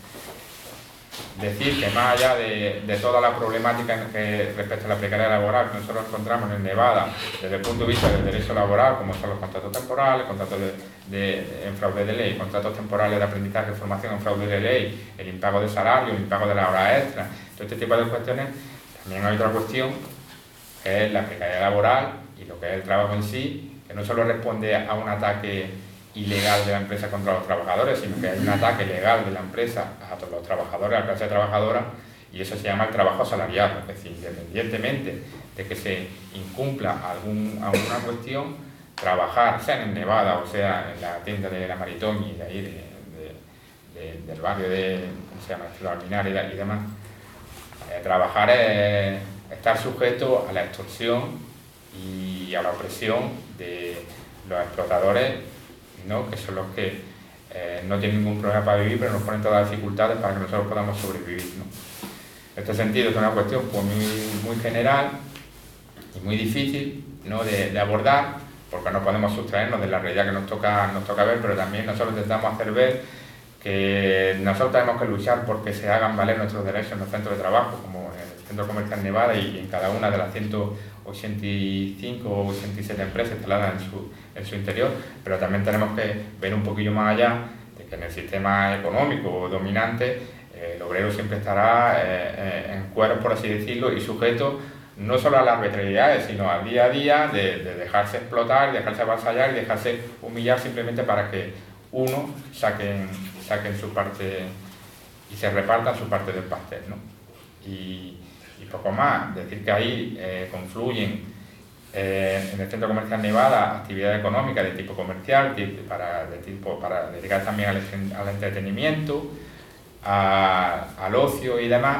Decir que más allá de, de toda la problemática que respecto a la precariedad laboral que nosotros encontramos en Nevada desde el punto de vista del derecho laboral, como son los contratos temporales, contratos de, de, de, en fraude de ley, contratos temporales de aprendizaje y formación en fraude de ley, el impago de salario, el impago de la hora extra, todo este tipo de cuestiones. También hay otra cuestión que es la precariedad laboral y lo que es el trabajo en sí, que no solo responde a un ataque ilegal de la empresa contra los trabajadores, sino que hay un ataque legal de la empresa a todos los trabajadores, a la clase trabajadora, y eso se llama el trabajo asalariado. Es decir, independientemente de que se incumpla algún, alguna cuestión, trabajar, sea en Nevada o sea en la tienda de la Maritomi, de ahí, de, de, de, del barrio de, se llama Ciudad Minar y, y demás, eh, trabajar es estar sujeto a la extorsión y a la opresión de los explotadores, ¿no? Que son los que eh, no tienen ningún problema para vivir, pero nos ponen todas las dificultades para que nosotros podamos sobrevivir, ¿no? En este sentido es una cuestión pues, muy, muy general y muy difícil, ¿no? de, de abordar, porque no podemos sustraernos de la realidad que nos toca, nos toca ver, pero también nosotros intentamos hacer ver que nosotros tenemos que luchar porque se hagan valer nuestros derechos en los centros de trabajo, como en el Centro Comercial Nevada y en cada una de las ciento ochenta y cinco o ochenta y siete empresas instaladas en su, en su interior, pero también tenemos que ver un poquillo más allá de que en el sistema económico dominante eh, el obrero siempre estará eh, eh, en cueros, por así decirlo, y sujeto no solo a las arbitrariedades, sino al día a día de, de dejarse explotar, dejarse avasallar y dejarse humillar simplemente para que uno saquen, saquen su parte y se repartan su parte del pastel, ¿no? Y, y poco más, decir que ahí eh, confluyen eh, en el Centro Comercial Nevada actividades económicas de tipo comercial, de, para, de tipo, para dedicar también al, al entretenimiento, a, al ocio y demás,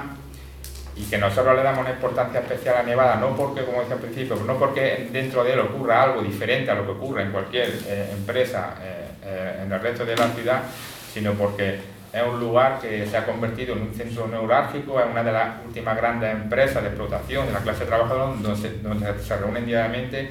y que nosotros le damos una importancia especial a Nevada, no porque, como decía al principio, no porque dentro de él ocurra algo diferente a lo que ocurre en cualquier eh, empresa eh, eh, en el resto de la ciudad, sino porque es un lugar que se ha convertido en un centro neurálgico, es una de las últimas grandes empresas de explotación de la clase trabajadora, donde se, donde se reúnen diariamente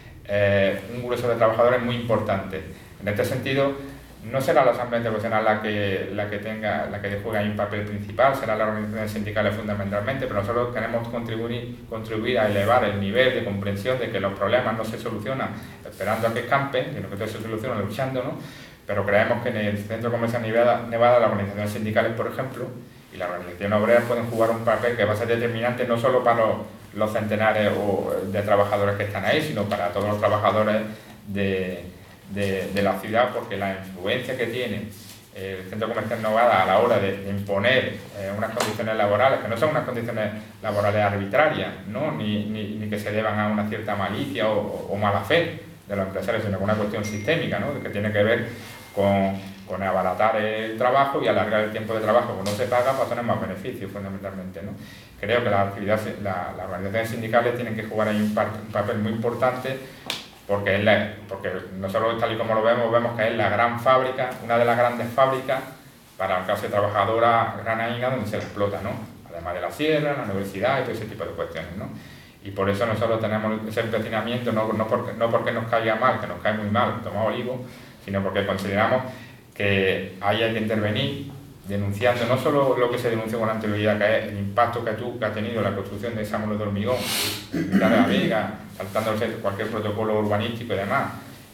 eh, un grueso de trabajadores muy importante. En este sentido, no será la Asamblea Internacional la que, la que tenga, la que juegue ahí un papel principal, serán las organizaciones sindicales fundamentalmente, pero nosotros queremos contribuir, contribuir a elevar el nivel de comprensión de que los problemas no se solucionan esperando a que escampen, sino que todo se soluciona luchando, ¿no? Pero creemos que en el Centro Comercial Nevada, Nevada, las organizaciones sindicales, por ejemplo, y las organizaciones obreras pueden jugar un papel que va a ser determinante no solo para los, los centenares de trabajadores que están ahí, sino para todos los trabajadores de, de, de la ciudad, porque la influencia que tiene el Centro Comercial Nevada a la hora de, de imponer eh, unas condiciones laborales, que no son unas condiciones laborales arbitrarias, ¿no? ni, ni, ni que se deban a una cierta malicia o, o mala fe de los empresarios, sino que una cuestión sistémica, ¿no? Que tiene que ver con, con abaratar el trabajo y alargar el tiempo de trabajo que no se paga para tener más beneficios, fundamentalmente, ¿no? Creo que las actividades, la, las organizaciones sindicales tienen que jugar ahí un, par, un papel muy importante, porque, es la, porque nosotros, tal y como lo vemos, vemos que es la gran fábrica, una de las grandes fábricas para la clase trabajadora granaína donde se la explota, ¿no? Además de la sierra, la universidad y todo ese tipo de cuestiones, ¿no? Y por eso nosotros tenemos ese empecinamiento, no, no, porque, no porque nos caiga mal, que nos cae muy mal tomar olivo, sino porque consideramos que ahí hay que intervenir, denunciando no solo lo que se denunció con anterioridad, que es el impacto que, tú, que ha tenido la construcción de esa mole de hormigón, de la Vega, saltándose cualquier protocolo urbanístico y demás,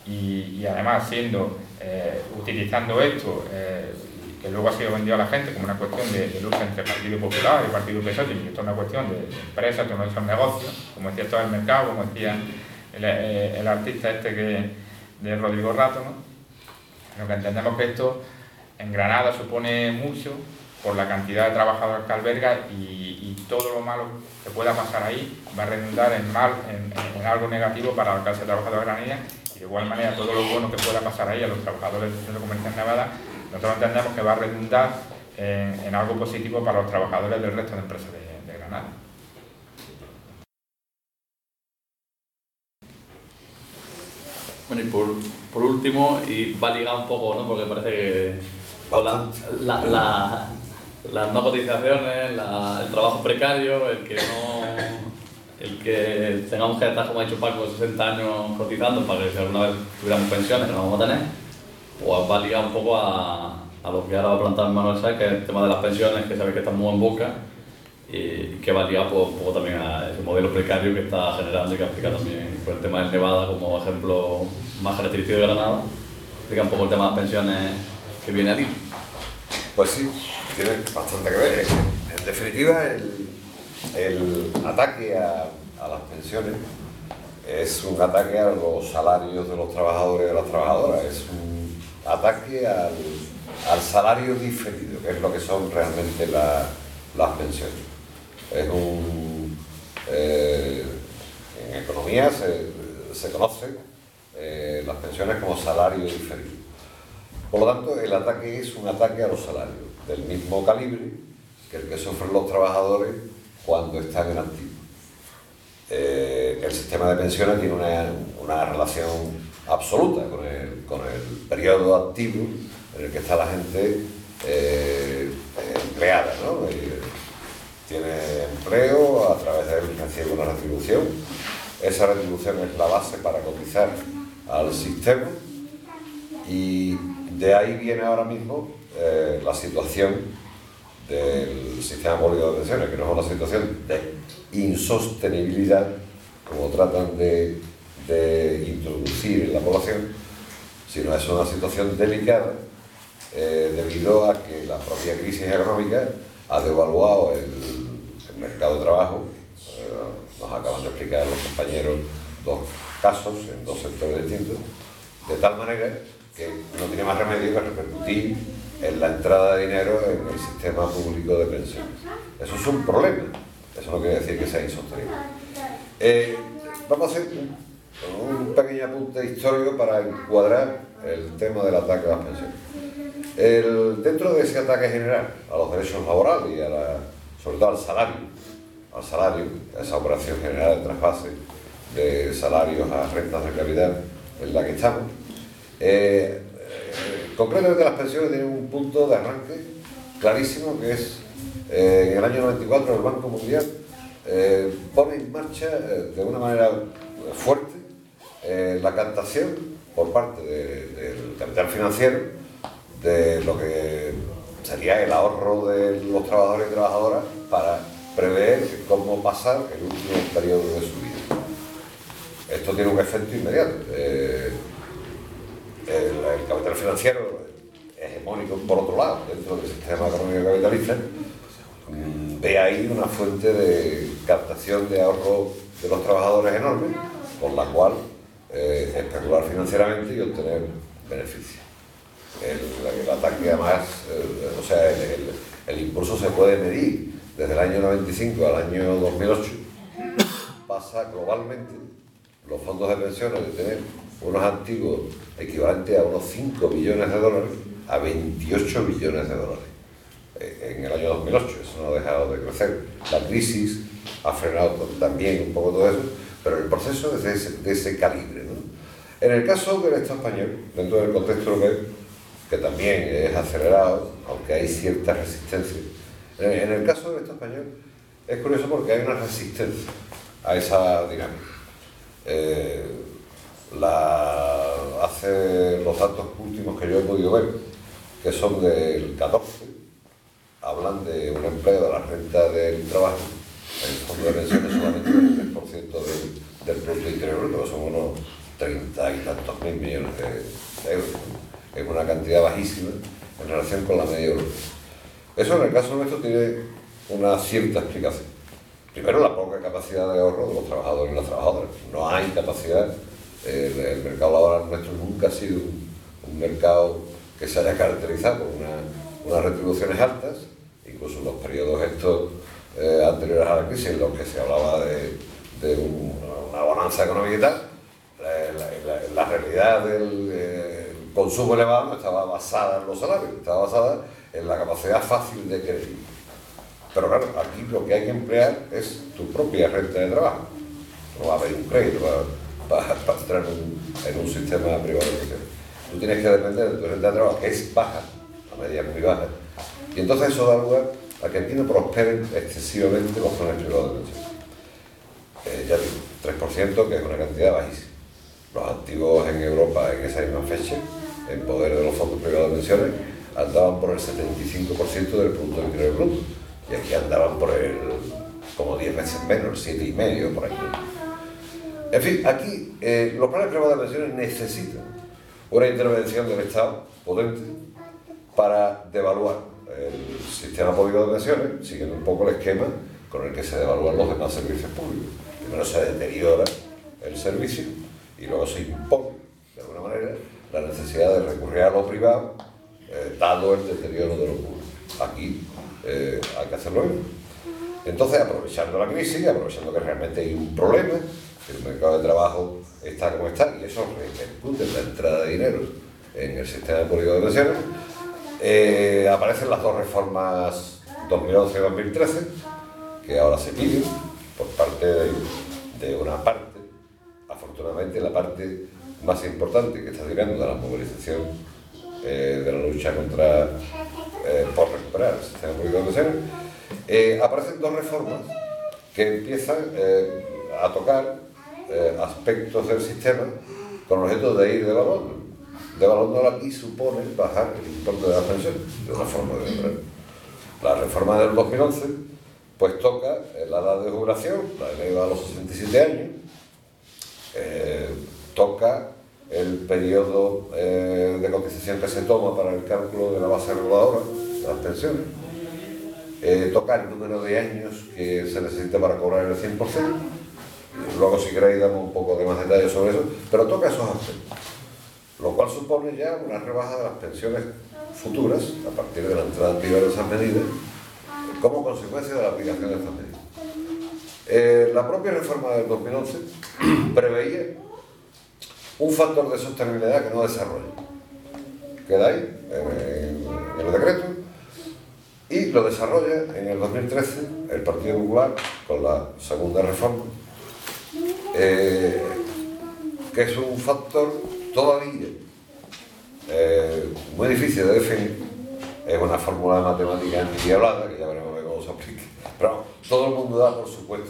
y, y además siendo, eh, utilizando esto, eh, que luego ha sido vendido a la gente como una cuestión de, de lucha entre Partido Popular y Partido P S O E, y esto es una cuestión de, de empresas, esto no son negocios, como decía, esto es el mercado, como decía el, el, el artista este que, de Rodrigo Rato, ¿no? Lo que entendemos que esto en Granada supone mucho por la cantidad de trabajadores que alberga y, y todo lo malo que pueda pasar ahí va a redundar en, mal, en, en algo negativo para la clase trabajadora granadina, y de igual manera todo lo bueno que pueda pasar ahí a los trabajadores del Centro Comercial Nevada, nosotros entendemos que va a redundar en, en algo positivo para los trabajadores del resto de empresas de, de Granada. Bueno, y por, por último, y va ligado un poco, ¿no? Porque parece que la, la, la, las no cotizaciones, la, el trabajo precario, el que no, el que tengamos que estar, como ha dicho Paco, sesenta años cotizando para que si alguna vez tuviéramos pensiones, que no vamos a tener, pues va ligado un poco a, a lo que ahora va a plantear Manuel Sáez, que es el tema de las pensiones, que sabéis que están muy en boca, y que va ligado pues, un poco también a ese modelo precario que está generando y que aplica también por el tema de Nevada como ejemplo más característico de Granada. Explica un poco el tema de las pensiones que viene aquí. Pues sí, tiene bastante que ver. En definitiva, el, el ataque a, a las pensiones es un ataque a los salarios de los trabajadores y de las trabajadoras, es un ataque al, al salario diferido, que es lo que son realmente la, las pensiones. Es un, eh, en economía se, se conoce eh, las pensiones como salario diferido. Por lo tanto, el ataque es un ataque a los salarios, del mismo calibre que el que sufren los trabajadores cuando están en activo. Eh, el sistema de pensiones tiene una, una relación absoluta con el, con el periodo activo en el que está la gente eh, empleada, ¿no? Y, tiene empleo, a través de él recibe una retribución. Esa retribución es la base para cotizar al sistema, y de ahí viene ahora mismo eh, la situación del sistema público de pensiones, que no es una situación de insostenibilidad, como tratan de, de introducir en la población, sino es una situación delicada eh, debido a que la propia crisis económica ha devaluado el, el mercado de trabajo. Eh, nos acaban de explicar los compañeros dos casos en dos sectores distintos, de tal manera que no tiene más remedio que repercutir en la entrada de dinero en el sistema público de pensiones. Eso es un problema, eso no quiere decir que sea insostenible. Eh, vamos a hacer un, un pequeño apunte histórico para encuadrar el tema del ataque a las pensiones. El, dentro de ese ataque general a los derechos laborales y a la, sobre todo al salario, al salario, a esa operación general de trasvase de salarios a rentas de capital en la que estamos, eh, eh, concretamente las pensiones tienen un punto de arranque clarísimo, que es eh, en el año noventa y cuatro el Banco Mundial eh, pone en marcha eh, de una manera fuerte eh, la captación por parte de, del capital financiero de lo que sería el ahorro de los trabajadores y trabajadoras para prever cómo pasar el último periodo de su vida. Esto tiene un efecto inmediato. Eh, el, el capital financiero hegemónico, por otro lado, dentro del sistema económico capitalista, mmm, ve ahí una fuente de captación de ahorro de los trabajadores enorme, por la cual eh, especular financieramente y obtener beneficios. El, el ataque además, eh, o sea, el, el, el impulso se puede medir desde el año noventa y cinco al año dos mil ocho, pasa globalmente los fondos de pensiones de tener unos activos equivalentes a unos cinco billones de dólares a veintiocho billones de dólares en el año dos mil ocho. Eso no ha dejado de crecer. La crisis ha frenado también un poco todo eso, pero el proceso es de ese, de ese calibre, ¿no? En el caso del Estado español, dentro del contexto europeo, que también es acelerado, aunque hay cierta resistencia, en el caso del Estado español es curioso porque hay una resistencia a esa dinámica. Eh, la, hace los datos últimos que yo he podido ver, que son del catorce, hablan de un empleo de la renta del trabajo en el fondo de pensiones solamente del tres por ciento del, del Producto Interior Bruto, que son unos treinta y tantos mil millones de, de euros. Es una cantidad bajísima en relación con la media europea. Eso en el caso nuestro tiene una cierta explicación. Primero, la poca capacidad de ahorro de los trabajadores y las trabajadoras. No hay capacidad. El, el mercado laboral nuestro nunca ha sido un, un mercado que se haya caracterizado por una, unas retribuciones altas, incluso en los periodos estos eh, anteriores a la crisis, en los que se hablaba de, de un, una bonanza económica y tal. La, la, la, la realidad del eh, consumo elevado no estaba basada en los salarios, estaba basada en la capacidad fácil de crédito. Pero claro, aquí lo que hay que emplear es tu propia renta de trabajo. No va a haber un crédito para, para, para entrar en un, en un sistema privado de pensiones. Tú tienes que depender de tu renta de trabajo, que es baja, a medida muy baja. Y entonces eso da lugar a que aquí no prosperen excesivamente los planes privados de pensiones. Eh, ya digo, tres por ciento, que es una cantidad bajísima. Los activos en Europa en esa misma fecha, en poder de los fondos privados de pensiones, andaban por el setenta y cinco por ciento del Producto Interior Bruto. Y aquí andaban por el, como diez veces menos, el siete y medio por ahí. En fin, aquí eh, los planes privados de pensiones necesitan una intervención del Estado potente para devaluar el sistema público de pensiones, siguiendo un poco el esquema con el que se devalúan los demás servicios públicos. Primero se deteriora el servicio y luego se impone, de alguna manera, la necesidad de recurrir a lo privado, eh, dado el deterioro de lo público. Aquí eh, hay que hacerlo bien. Entonces, aprovechando la crisis, aprovechando que realmente hay un problema, que el mercado de trabajo está como está, y eso repercute en la entrada de dinero en el sistema público de pensiones, eh, aparecen las dos reformas dos mil once y dos mil trece, que ahora se piden por parte de, de una parte, afortunadamente la parte más importante que está tirando de la movilización eh, de la lucha contra, eh, por recuperar el sistema público de pensiones, eh, aparecen dos reformas que empiezan eh, a tocar eh, aspectos del sistema con el objeto de ir devaluando. Devaluando aquí supone bajar el importe de las pensiones de una forma o de otra. La reforma del dos mil once pues toca la edad de jubilación, la eleva a los sesenta y siete años, eh, toca el periodo eh, de cotización que se toma para el cálculo de la base reguladora de las pensiones, eh, toca el número de años que se necesita para cobrar el cien por ciento, luego si queréis damos un poco de más detalle sobre eso, pero toca esos aspectos, lo cual supone ya una rebaja de las pensiones futuras a partir de la entrada en vigor de esas medidas como consecuencia de la aplicación de estas medidas. Eh, la propia reforma del dos mil once preveía un factor de sostenibilidad que no desarrolla. Queda ahí, en, en el decreto, y lo desarrolla en el dos mil trece el Partido Popular con la segunda reforma, eh, que es un factor todavía eh, muy difícil de definir. Es una fórmula de matemática antidiablada, que ya veremos cómo se aplica. Pero todo el mundo da por supuesto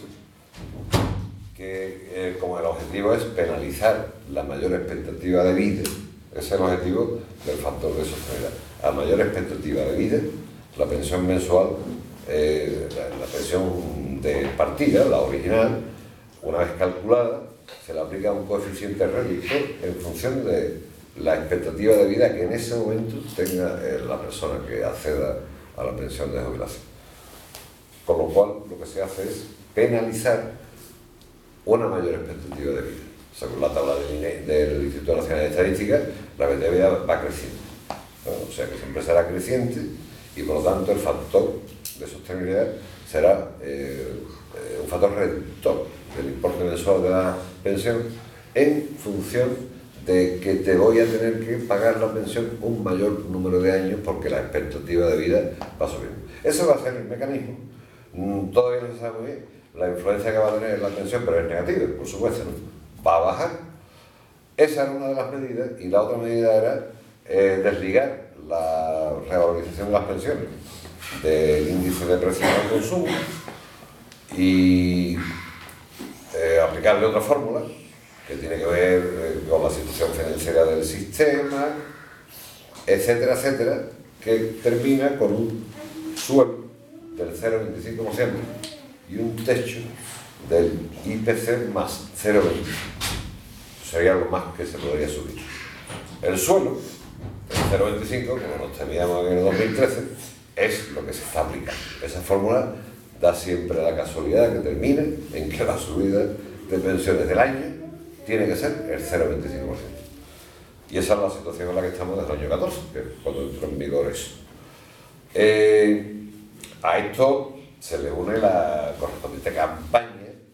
que eh, como el objetivo es penalizar la mayor expectativa de vida, ese es el objetivo del factor de sostenibilidad. A mayor expectativa de vida, la pensión mensual, eh, la, la pensión de partida, la original, una vez calculada, se le aplica un coeficiente reductor en función de la expectativa de vida que en ese momento tenga eh, la persona que acceda a la pensión de jubilación. Con lo cual, lo que se hace es penalizar una mayor expectativa de vida. Según la tabla del, del Instituto Nacional de Estadística, la expectativa de vida va creciendo. ¿No? O sea que siempre será creciente y por lo tanto el factor de sostenibilidad será eh, eh, un factor reductor del importe mensual de la pensión en función de que te voy a tener que pagar la pensión un mayor número de años porque la expectativa de vida va subiendo. Ese va a ser el mecanismo. Todavía no se sabe muy bien la influencia que va a tener en la pensión, pero es negativa, por supuesto, ¿no? Va a bajar. Esa era una de las medidas, y la otra medida era eh, desligar la revalorización de las pensiones del índice de precios al consumo y eh, aplicarle otra fórmula que tiene que ver eh, con la situación financiera del sistema, etcétera, etcétera, que termina con un sueldo del cero coma veinticinco por ciento y un techo del I P C más cero coma veinticinco. Sería algo más que se podría subir. El suelo, el cero coma veinticinco, como nos teníamos en el dos mil trece, es lo que se está aplicando. Esa fórmula da siempre la casualidad que termine en que la subida de pensiones del año tiene que ser el cero coma veinticinco por ciento. Y esa es la situación en la que estamos desde el año catorce, que es cuando entró en vigor eso. Eh, a esto se le une la correspondiente campaña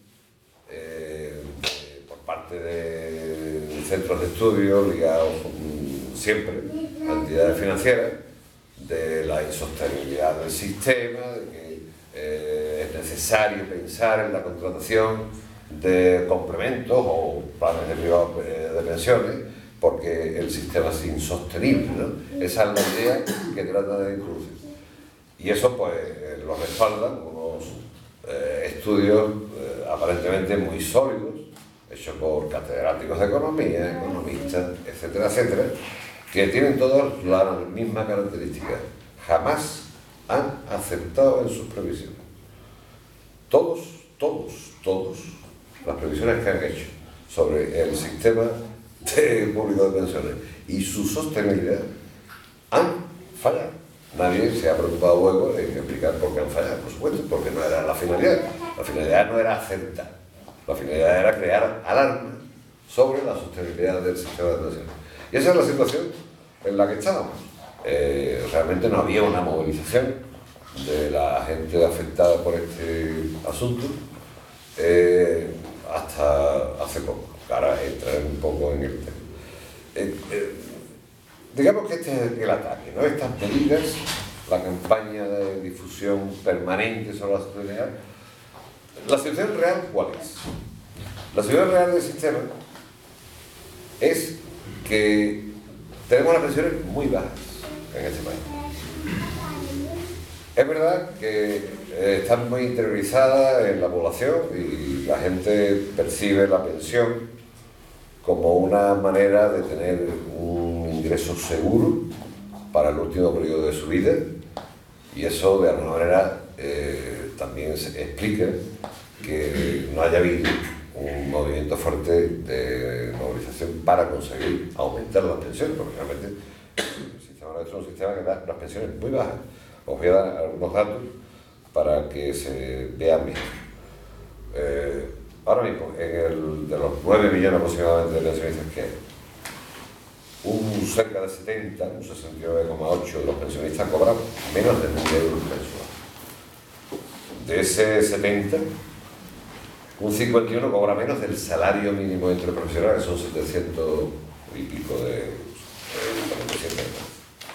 eh, de, por parte de centros de estudio ligados um, siempre a entidades financieras, de la insostenibilidad del sistema, de que eh, es necesario pensar en la contratación de complementos o planes de privados de pensiones, porque el sistema es insostenible, ¿no? Esa es la idea que trata de introducir. Y eso pues lo respaldan unos eh, estudios eh, aparentemente muy sólidos, hechos por catedráticos de economía, economistas, etcétera, etcétera, que tienen todas la misma característica. Jamás han aceptado en sus previsiones. Todos, todos, todos, las previsiones que han hecho sobre el sistema de público de pensiones y su sostenibilidad han fallado. Nadie se ha preocupado luego en explicar por qué han fallado, por supuesto, porque no era la finalidad. La finalidad no era acertar. La finalidad era crear alarma sobre la sostenibilidad del sistema de pensiones. Y esa es la situación en la que estábamos. Eh, realmente no había una movilización de la gente afectada por este asunto eh, hasta hace poco. Ahora entraré un poco en el tema. Eh, eh, digamos que este es el ataque, ¿no? Estas medidas, la campaña de difusión permanente sobre la sostenibilidad. La situación real, ¿cuál es? La situación real del sistema es que tenemos las pensiones muy bajas en este país. Es verdad que eh, están muy interiorizadas en la población y la gente percibe la pensión como una manera de tener un ingreso seguro para el último periodo de su vida, Y eso, de alguna manera, eh, también se explica que no haya habido un movimiento fuerte de movilización para conseguir aumentar las pensiones, porque realmente el sistema nuestro es un sistema que da las pensiones muy bajas. Os voy a dar algunos datos para que se vean bien. Eh, ahora mismo, en el, de los nueve millones aproximadamente de pensionistas que hay, un cerca de setenta, un sesenta y nueve coma ocho de los pensionistas cobran menos de mil euros mensuales. De ese setenta, un cincuenta y uno cobra menos del salario mínimo interprofesional, que son setecientos y pico de, de cuarenta y siete euros.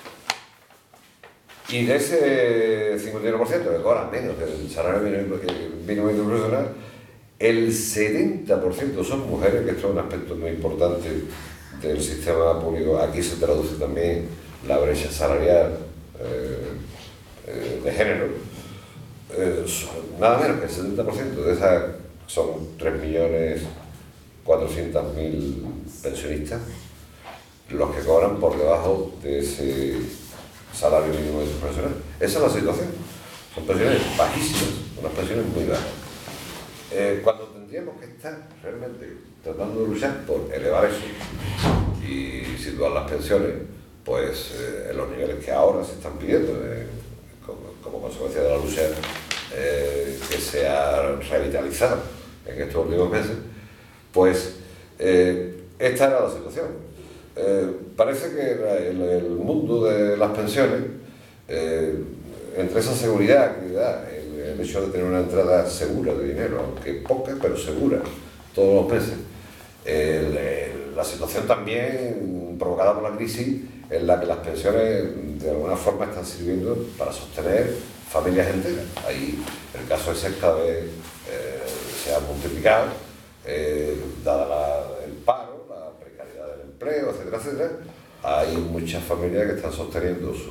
Y de ese cincuenta y uno por ciento que cobra menos del salario mínimo, mínimo interprofesional, el setenta por ciento son mujeres, que esto es un aspecto muy importante del sistema público. Aquí se traduce también la brecha salarial eh, eh, de género. Eh, nada menos que el setenta por ciento de esas son tres millones cuatrocientos mil pensionistas los que cobran por debajo de ese salario mínimo interprofesional. Esa es la situación. Son pensiones bajísimas, unas pensiones muy bajas. Eh, cuando tendríamos que estar realmente tratando de luchar por elevar eso y situar las pensiones pues eh, en los niveles que ahora se están pidiendo, eh, como, como consecuencia de la lucha eh, que se ha revitalizado en estos últimos meses, pues eh, esta era la situación. Eh, parece que el, el mundo de las pensiones, eh, entre esa seguridad que da el, el hecho de tener una entrada segura de dinero, aunque poca pero segura, todos los meses, el, el, la situación también provocada por la crisis en la que las pensiones de alguna forma están sirviendo para sostener familias enteras. Ahí el caso ese cada vez eh, se ha multiplicado, eh, dada la, el paro, la precariedad del empleo, etcétera, etcétera. Hay muchas familias que están sosteniendo su,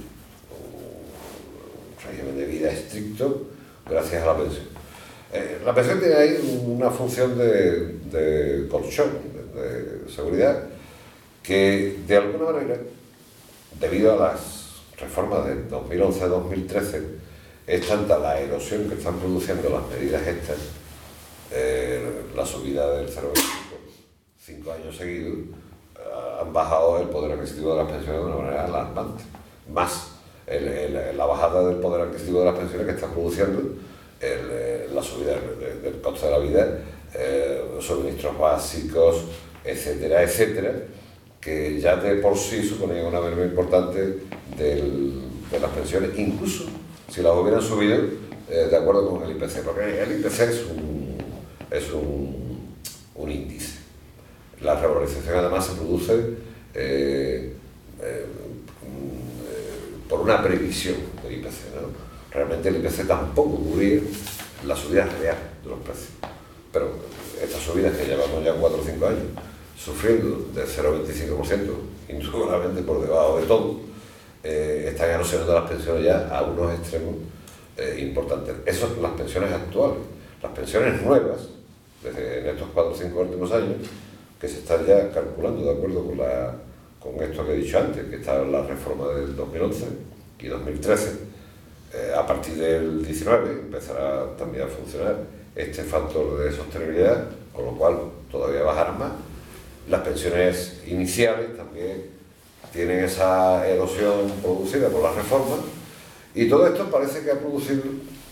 su régimen de vida estricto gracias a la pensión. Eh, la pensión tiene ahí una función de, de colchón, de, de seguridad, que de alguna manera, debido a las reformas de dos mil once a dos mil trece, es tanta la erosión que están produciendo las medidas estas, eh, la subida del cero coma veinticinco, cinco años seguidos, eh, han bajado el poder adquisitivo de las pensiones de una manera alarmante. Más el, el, la bajada del poder adquisitivo de las pensiones que están produciendo el, la subida del, del coste de la vida, eh, suministros básicos, etcétera, etcétera, que ya de por sí suponían una merma importante del, de las pensiones, incluso si las hubieran subido eh, de acuerdo con el I P C, porque el I P C es un, es un, un índice. La revalorización además se produce eh, eh, por una previsión del I P C, ¿no? Realmente el I P C tampoco cubría la subida real de los precios, pero estas subidas que llevamos ya cuatro o cinco años sufriendo del cero coma veinticinco por ciento, indudablemente por debajo de todo, eh, están erosionando las pensiones ya a unos extremos eh, importantes. Esas son las pensiones actuales. Las pensiones nuevas, desde en estos cuatro o cinco últimos años, que se están ya calculando de acuerdo con, la, con esto que he dicho antes, que está en la reforma del dos mil once y dos mil trece, eh, a partir del diecinueve empezará también a funcionar este factor de sostenibilidad, con lo cual todavía bajarán más. Las pensiones iniciales también tienen esa erosión producida por la reforma, y todo esto parece que ha producido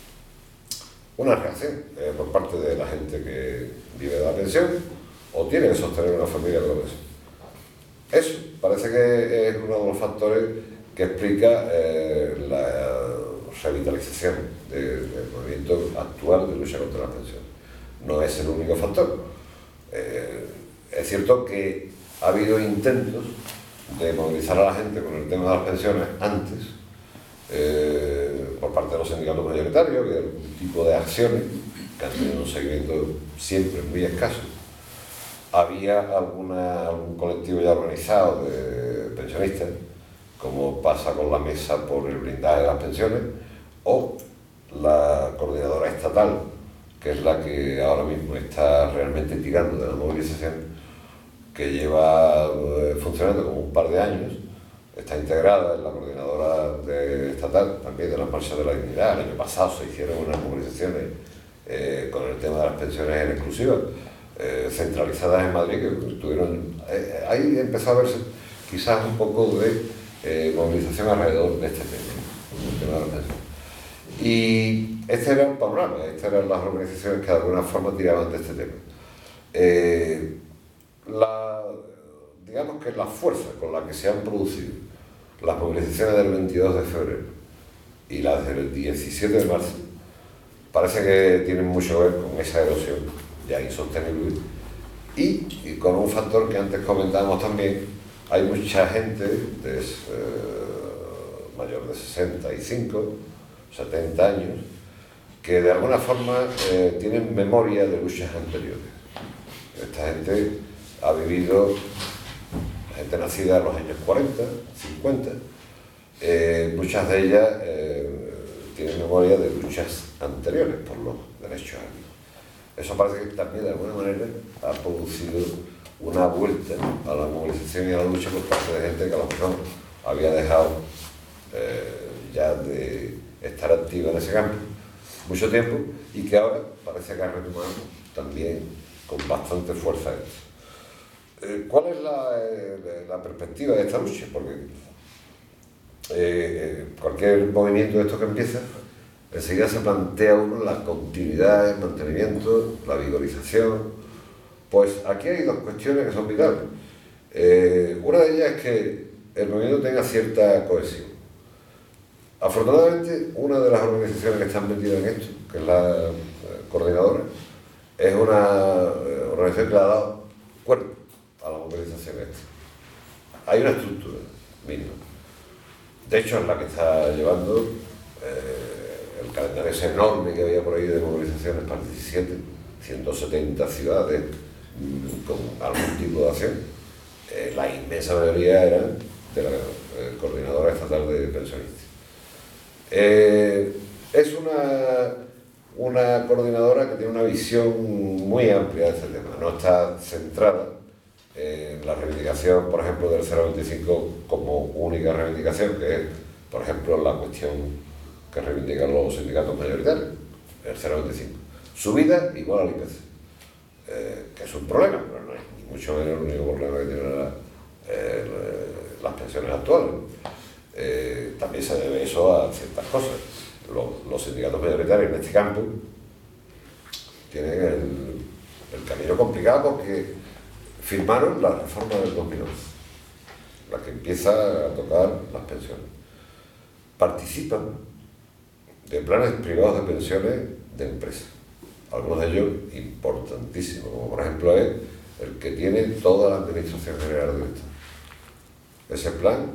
una reacción eh, por parte de la gente que vive de la pensión o tiene que sostener una familia con la pensión. Eso parece que es uno de los factores que explica eh, la revitalización de, del movimiento actual de lucha contra la pensión. No es el único factor. Eh, es cierto que ha habido intentos de movilizar a la gente con el tema de las pensiones antes, eh, por parte de los sindicatos mayoritarios, que algún tipo de acciones que han tenido un seguimiento siempre muy escaso. Había alguna, algún colectivo ya organizado de pensionistas, como pasa con la mesa por el blindaje de las pensiones, o la coordinadora estatal, que es la que ahora mismo está realmente tirando de la movilización, que lleva eh, funcionando como un par de años, está integrada en la coordinadora de, estatal, también de las marchas de la dignidad. El año pasado se hicieron unas movilizaciones eh, con el tema de las pensiones en exclusiva, eh, centralizadas en Madrid, que tuvieron, eh, ahí empezó a verse quizás un poco de eh, movilización alrededor de este tema, el tema de las pensiones. Y este era el panorama, estas eran las organizaciones que de alguna forma tiraban de este tema. Eh, la, digamos que la fuerza con la que se han producido las movilizaciones del veintidós de febrero y las del diecisiete de marzo parece que tienen mucho que ver con esa erosión ya insostenible y, y con un factor que antes comentábamos también. Hay mucha gente de, eh, mayor de sesenta y cinco, setenta años que de alguna forma eh, tienen memoria de luchas anteriores. Esta gente ha vivido, gente nacida en los años cuarenta, cincuenta, eh, muchas de ellas eh, tienen memoria de luchas anteriores por los derechos humanos. Eso parece que también de alguna manera ha producido una vuelta a la movilización y a la lucha por parte de gente que a lo mejor había dejado eh, ya de estar activa en ese campo mucho tiempo y que ahora parece que ha retomado también con bastante fuerza esto. Eh, ¿Cuál es la, eh, la perspectiva de esta lucha? Porque eh, cualquier movimiento de esto que empieza, enseguida se plantea uno la continuidad, el mantenimiento, la vigorización. Pues aquí hay dos cuestiones que son vitales. Eh, una de ellas es que el movimiento tenga cierta cohesión. Afortunadamente, una de las organizaciones que están metidas en esto, que es la eh, coordinadora, es una eh, organización que le ha dado cuerpo a la movilización esta. Hay una estructura mínima. De hecho, es la que está llevando eh, el calendario ese enorme que había por ahí de movilizaciones para diecisiete, ciento setenta ciudades mm, con algún tipo de acción. Eh, la inmensa mayoría eran de la eh, Coordinadora Estatal de Pensionistas. Eh, es una, una coordinadora que tiene una visión muy amplia de este tema. No está centrada en la reivindicación, por ejemplo, del cero coma veinticinco como única reivindicación, que es, por ejemplo, la cuestión que reivindican los sindicatos mayoritarios, el cero coma veinticinco. Subida igual al I P C, eh, que es un problema, pero no es ni mucho menos el único problema que tienen la, eh, las pensiones actuales. Eh, también se debe eso a ciertas cosas. Los, los sindicatos mayoritarios en este campo tienen el, el camino complicado porque firmaron la reforma del dos mil once, la que empieza a tocar las pensiones. Participan de planes privados de pensiones de empresas, algunos de ellos importantísimos, como por ejemplo es el que tiene toda la Administración General del Estado. Ese plan,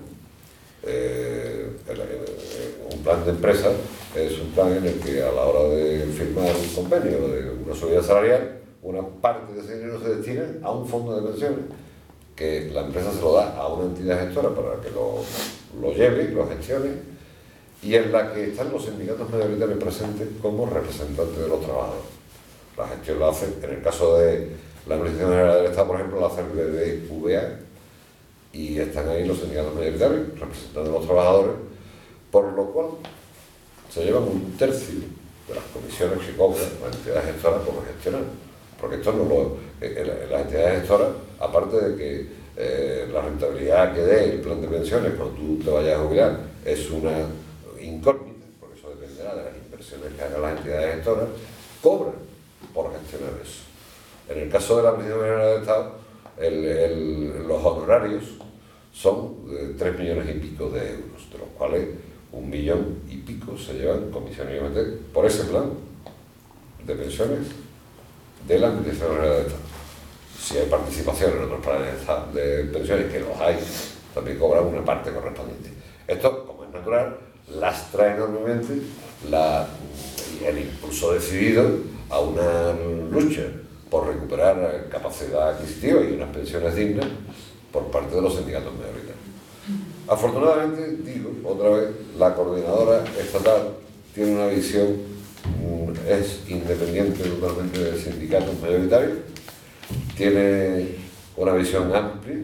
eh, el, el, un plan de empresa, es un plan en el que a la hora de firmar un convenio de una subida salarial, una parte de ese dinero se destina a un fondo de pensiones que la empresa se lo da a una entidad gestora para que lo, lo lleve, lo gestione, y en la que están los sindicatos mayoritarios presentes como representantes de los trabajadores. La gestión la hacen, en el caso de la Administración General del Estado, por ejemplo, la hace el B B V A, y están ahí los sindicatos mayoritarios representando a los trabajadores, por lo cual se llevan un tercio de las comisiones que cobran las entidades gestoras por gestionar. Porque esto no lo, eh, las entidades gestoras, aparte de que eh, la rentabilidad que dé el plan de pensiones cuando tú te vayas a jubilar es una incógnita, porque eso dependerá de las inversiones que hagan las entidades gestoras, cobran por gestionar eso. En el caso de la Administración General del Estado, el, el, los honorarios son de tres millones y pico de euros, de los cuales un millón y pico se llevan comisiones I M T por ese plan de pensiones de la Administración General del Estado. Si hay participación en otros planes de pensiones, que los hay, también cobran una parte correspondiente. Esto, como es natural, lastra enormemente la, el impulso decidido a una lucha por recuperar capacidad adquisitiva y unas pensiones dignas por parte de los sindicatos mayoritarios. Afortunadamente, digo otra vez, la coordinadora estatal tiene una visión, es independiente totalmente del sindicato mayoritario, tiene una visión amplia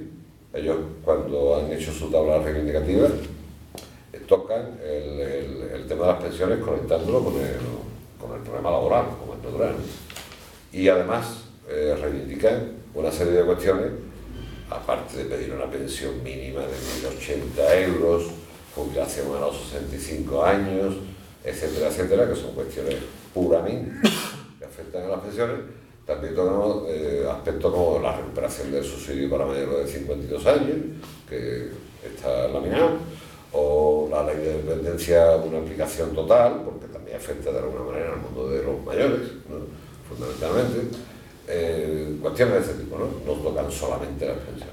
Ellos, cuando han hecho su tabla reivindicativa, eh, tocan el, el, el tema de las pensiones conectándolo con el, con el problema laboral, como es natural. Y además eh, reivindican una serie de cuestiones, aparte de pedir una pensión mínima de mil ochenta euros, jubilación a los sesenta y cinco años, etcétera, etcétera, que son cuestiones puramente que afectan a las pensiones. También tocamos eh, aspectos como la recuperación del subsidio para mayores de cincuenta y dos años, que está laminado, o la ley de dependencia, una aplicación total, porque también afecta de alguna manera al mundo de los mayores, ¿no? Fundamentalmente. Eh, cuestiones de este tipo, ¿no? No tocan solamente las pensiones.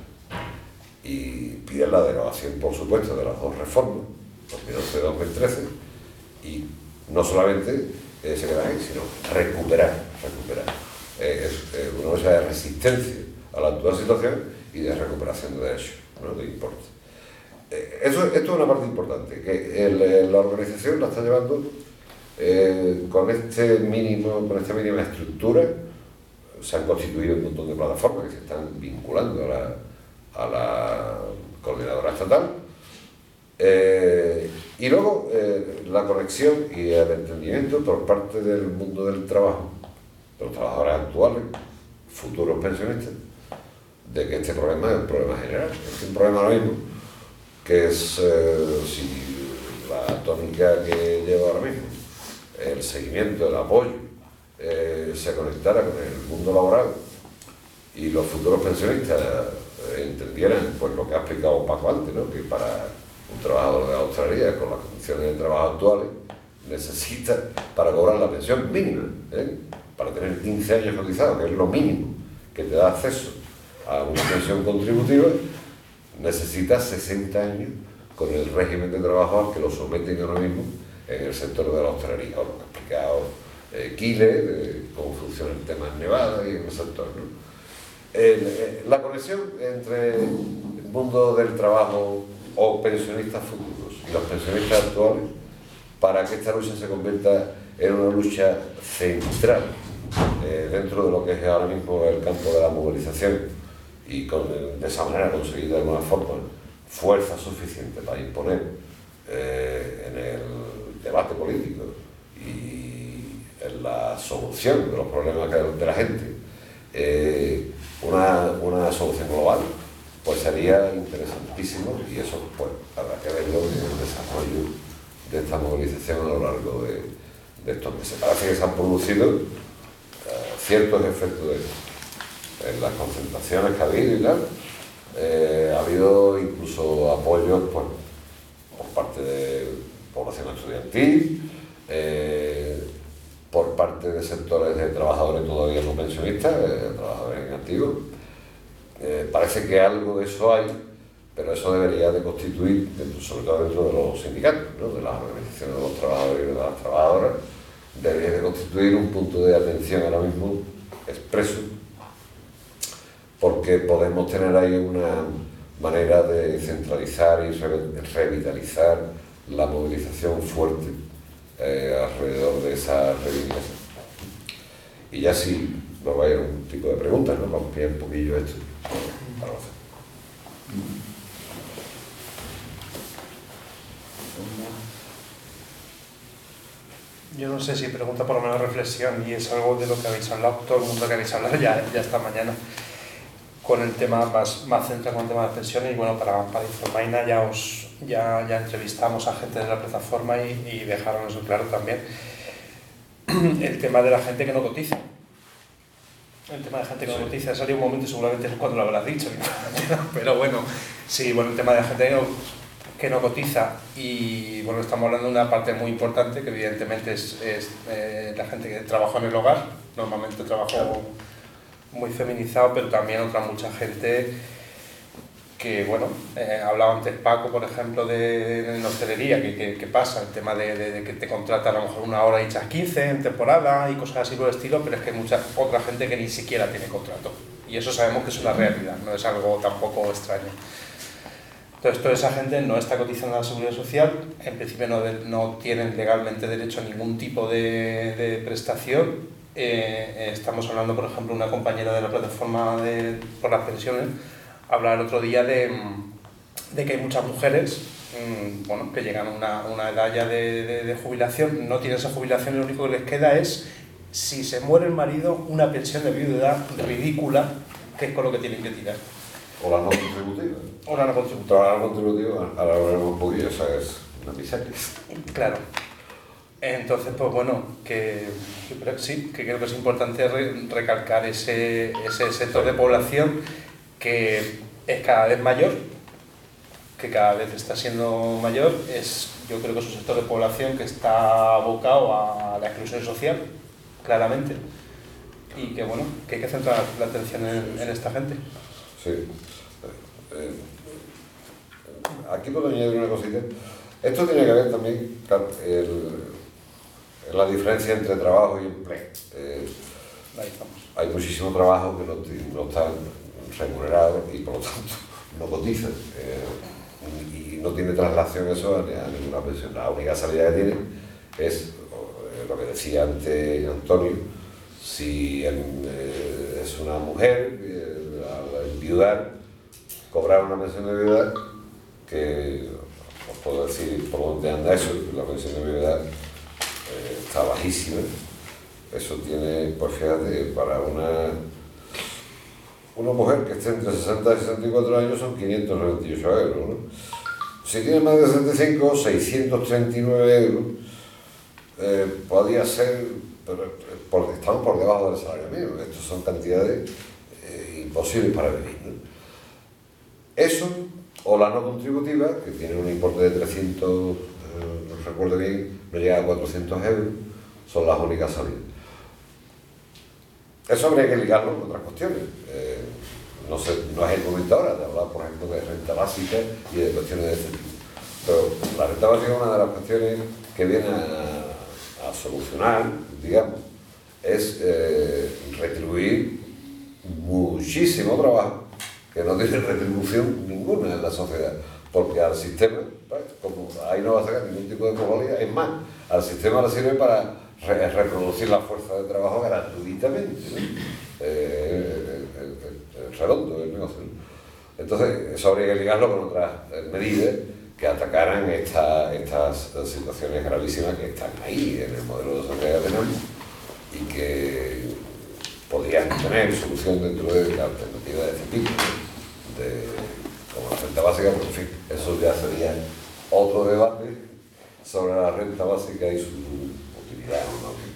Y piden la derogación, por supuesto, de las dos reformas, dos mil once y dos mil trece, y no solamente eh, se quedan ahí, sino recuperar, recuperar. Eh, es eh, una lucha de resistencia a la actual situación y de recuperación de derechos, ¿no? De importe. Eh, eso, esto es una parte importante, que el, el, la organización la está llevando eh, con, este mínimo, con esta mínima estructura. Se han constituido un montón de plataformas que se están vinculando a la, a la coordinadora estatal. Eh, y luego eh, la conexión y el entendimiento por parte del mundo del trabajo, de los trabajadores actuales, futuros pensionistas, de que este problema es un problema general. Es un problema ahora mismo, que es eh, si la tónica que lleva ahora mismo, el seguimiento, el apoyo, Eh, se conectara con el mundo laboral y los futuros pensionistas eh, entendieran pues lo que ha explicado Paco antes, ¿no? Que para un trabajador de la hostelería con las condiciones de trabajo actuales necesita, para cobrar la pensión mínima, ¿eh? Para tener quince años cotizados, que es lo mínimo que te da acceso a una pensión contributiva, necesita sesenta años con el régimen de trabajo al que lo someten ahora mismo en el sector de la hostelería, lo que ha explicado Eh, Kile, de cómo funciona el tema en Nevada y en el sector, ¿no? El, eh, la conexión entre el mundo del trabajo o pensionistas futuros y los pensionistas actuales, para que esta lucha se convierta en una lucha central eh, dentro de lo que es ahora mismo el campo de la movilización y con, de esa manera conseguir de alguna forma fuerza suficiente para imponer eh, en el debate político y en la solución de los problemas de la gente, eh, una, una solución global, pues sería interesantísimo, y eso pues habrá que verlo en el desarrollo de esta movilización a lo largo de, de estos meses. Parece que se han producido eh, ciertos efectos de esto. En las concentraciones que ha habido y tal, eh, ha habido incluso apoyos pues, por parte de población estudiantil, eh, por parte de sectores de trabajadores todavía no pensionistas, eh, trabajadores inactivos. Eh, parece que algo de eso hay, pero eso debería de constituir, sobre todo dentro de los sindicatos, ¿no? De las organizaciones de los trabajadores y de las trabajadoras, debería de constituir un punto de atención ahora mismo expreso, porque podemos tener ahí una manera de centralizar y revitalizar la movilización fuerte Eh, alrededor de esa reivindicación. Y ya si luego hay un tipo de preguntas, ¿no? Vamos a pillar un poquillo esto para hacer. Yo no sé si pregunta por lo menos reflexión, y es algo de lo que habéis hablado, todo el mundo que habéis hablado ya, ya esta mañana, con el tema más, más centrado con el tema de pensiones. Y bueno, para, para Infomaina ya os ya, ya entrevistamos a gente de la plataforma y, y dejaron eso claro también. El tema de la gente que no cotiza. El tema de gente que no cotiza, ha salido un momento, seguramente es cuando lo habrás dicho, pero bueno, sí, bueno, el tema de la gente que no, que no cotiza, y bueno, estamos hablando de una parte muy importante, que evidentemente es, es eh, la gente que trabaja en el hogar, normalmente trabajo muy feminizado, pero también otra mucha gente que, bueno, eh, hablaba antes Paco, por ejemplo, de, de la hostelería, que, que, que pasa, el tema de, de, de que te contrata a lo mejor una hora y echas quince en temporada y cosas así por el estilo, pero es que hay mucha otra gente que ni siquiera tiene contrato. Y eso sabemos que es una realidad, no es algo tampoco extraño. Entonces, toda esa gente no está cotizando a la Seguridad Social, en principio no, de, no tienen legalmente derecho a ningún tipo de, de prestación. Eh, estamos hablando, por ejemplo, una compañera de la plataforma de, por las pensiones hablaba el otro día de, de que hay muchas mujeres bueno, que llegan a una, una edad ya de, de, de jubilación, no tienen esa jubilación y lo único que les queda es, si se muere el marido, una pensión de viudedad ridícula, que es con lo que tienen que tirar. O la no contributiva. O la no contributiva. O la no contributiva, ahora hablaremos un poquillo, esa es una miseria. Claro. Entonces, pues bueno, que, que sí, que creo que es importante re, recalcar ese, ese sector de población que es cada vez mayor, que cada vez está siendo mayor, es, yo creo que es un sector de población que está abocado a la exclusión social, claramente, y que bueno, que hay que centrar la atención en, en esta gente. Sí. Eh, aquí puedo añadir una cosita. Esto tiene que ver también en la diferencia entre trabajo y empleo. Eh, hay muchísimo trabajo que no, no está remunerado y por lo tanto no cotiza. Eh, y no tiene traslación eso a, a ninguna pensión. La única salida que tiene es lo que decía antes Antonio, si el, eh, es una mujer eh, al enviudar, cobrar una pensión de viudedad, que os puedo decir por dónde anda eso, la pensión de viudedad eh, está bajísima. Eso tiene, pues fíjate, para una una mujer que esté entre sesenta y sesenta y cuatro años son quinientos noventa y ocho euros, ¿no? Si tiene más de sesenta y cinco, seiscientos treinta y nueve euros, eh, podría ser, pero por, estamos por debajo del salario mínimo. Estas son cantidades eh, imposibles para vivir, ¿no? Eso, o la no contributiva, que tiene un importe de trescientos, eh, no recuerdo bien, no llega a cuatrocientos euros, son las únicas salidas. Eso habría que ligarlo con otras cuestiones. Eh, no, sé, no es el momento ahora de hablar, por ejemplo, de renta básica y de cuestiones de este tipo. Pero la renta básica es una de las cuestiones que viene a, a solucionar, digamos, es eh, retribuir muchísimo trabajo que no tiene retribución ninguna en la sociedad, porque al sistema, como ahí no va a sacar ningún tipo de probabilidad, es más, al sistema le sirve para re reproducir la fuerza de trabajo gratuitamente, ¿no? eh, es redondo el negocio, ¿no? Entonces eso habría que ligarlo con otras medidas que atacaran esta, estas situaciones gravísimas que están ahí en el modelo de sociedad que tenemos y que podrían tener solución dentro de la alternativa de este tipo, ¿no? de, como la renta básica, porque en fin, eso ya sería otro debate sobre la renta básica y su utilidad, ¿no?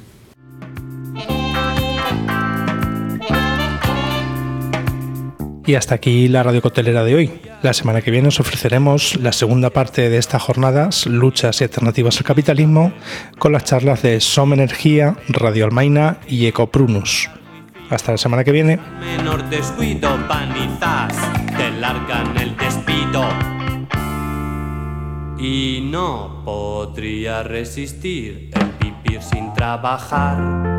Y hasta aquí la radio coctelera de hoy. La semana que viene os ofreceremos la segunda parte de estas jornadas, luchas y alternativas al capitalismo, con las charlas de Som Energía, Radio Almaina y Ecoprunus. Hasta la semana que viene. Menor descuido, panizas, te largan el despido. Y no podría resistir el vivir sin trabajar.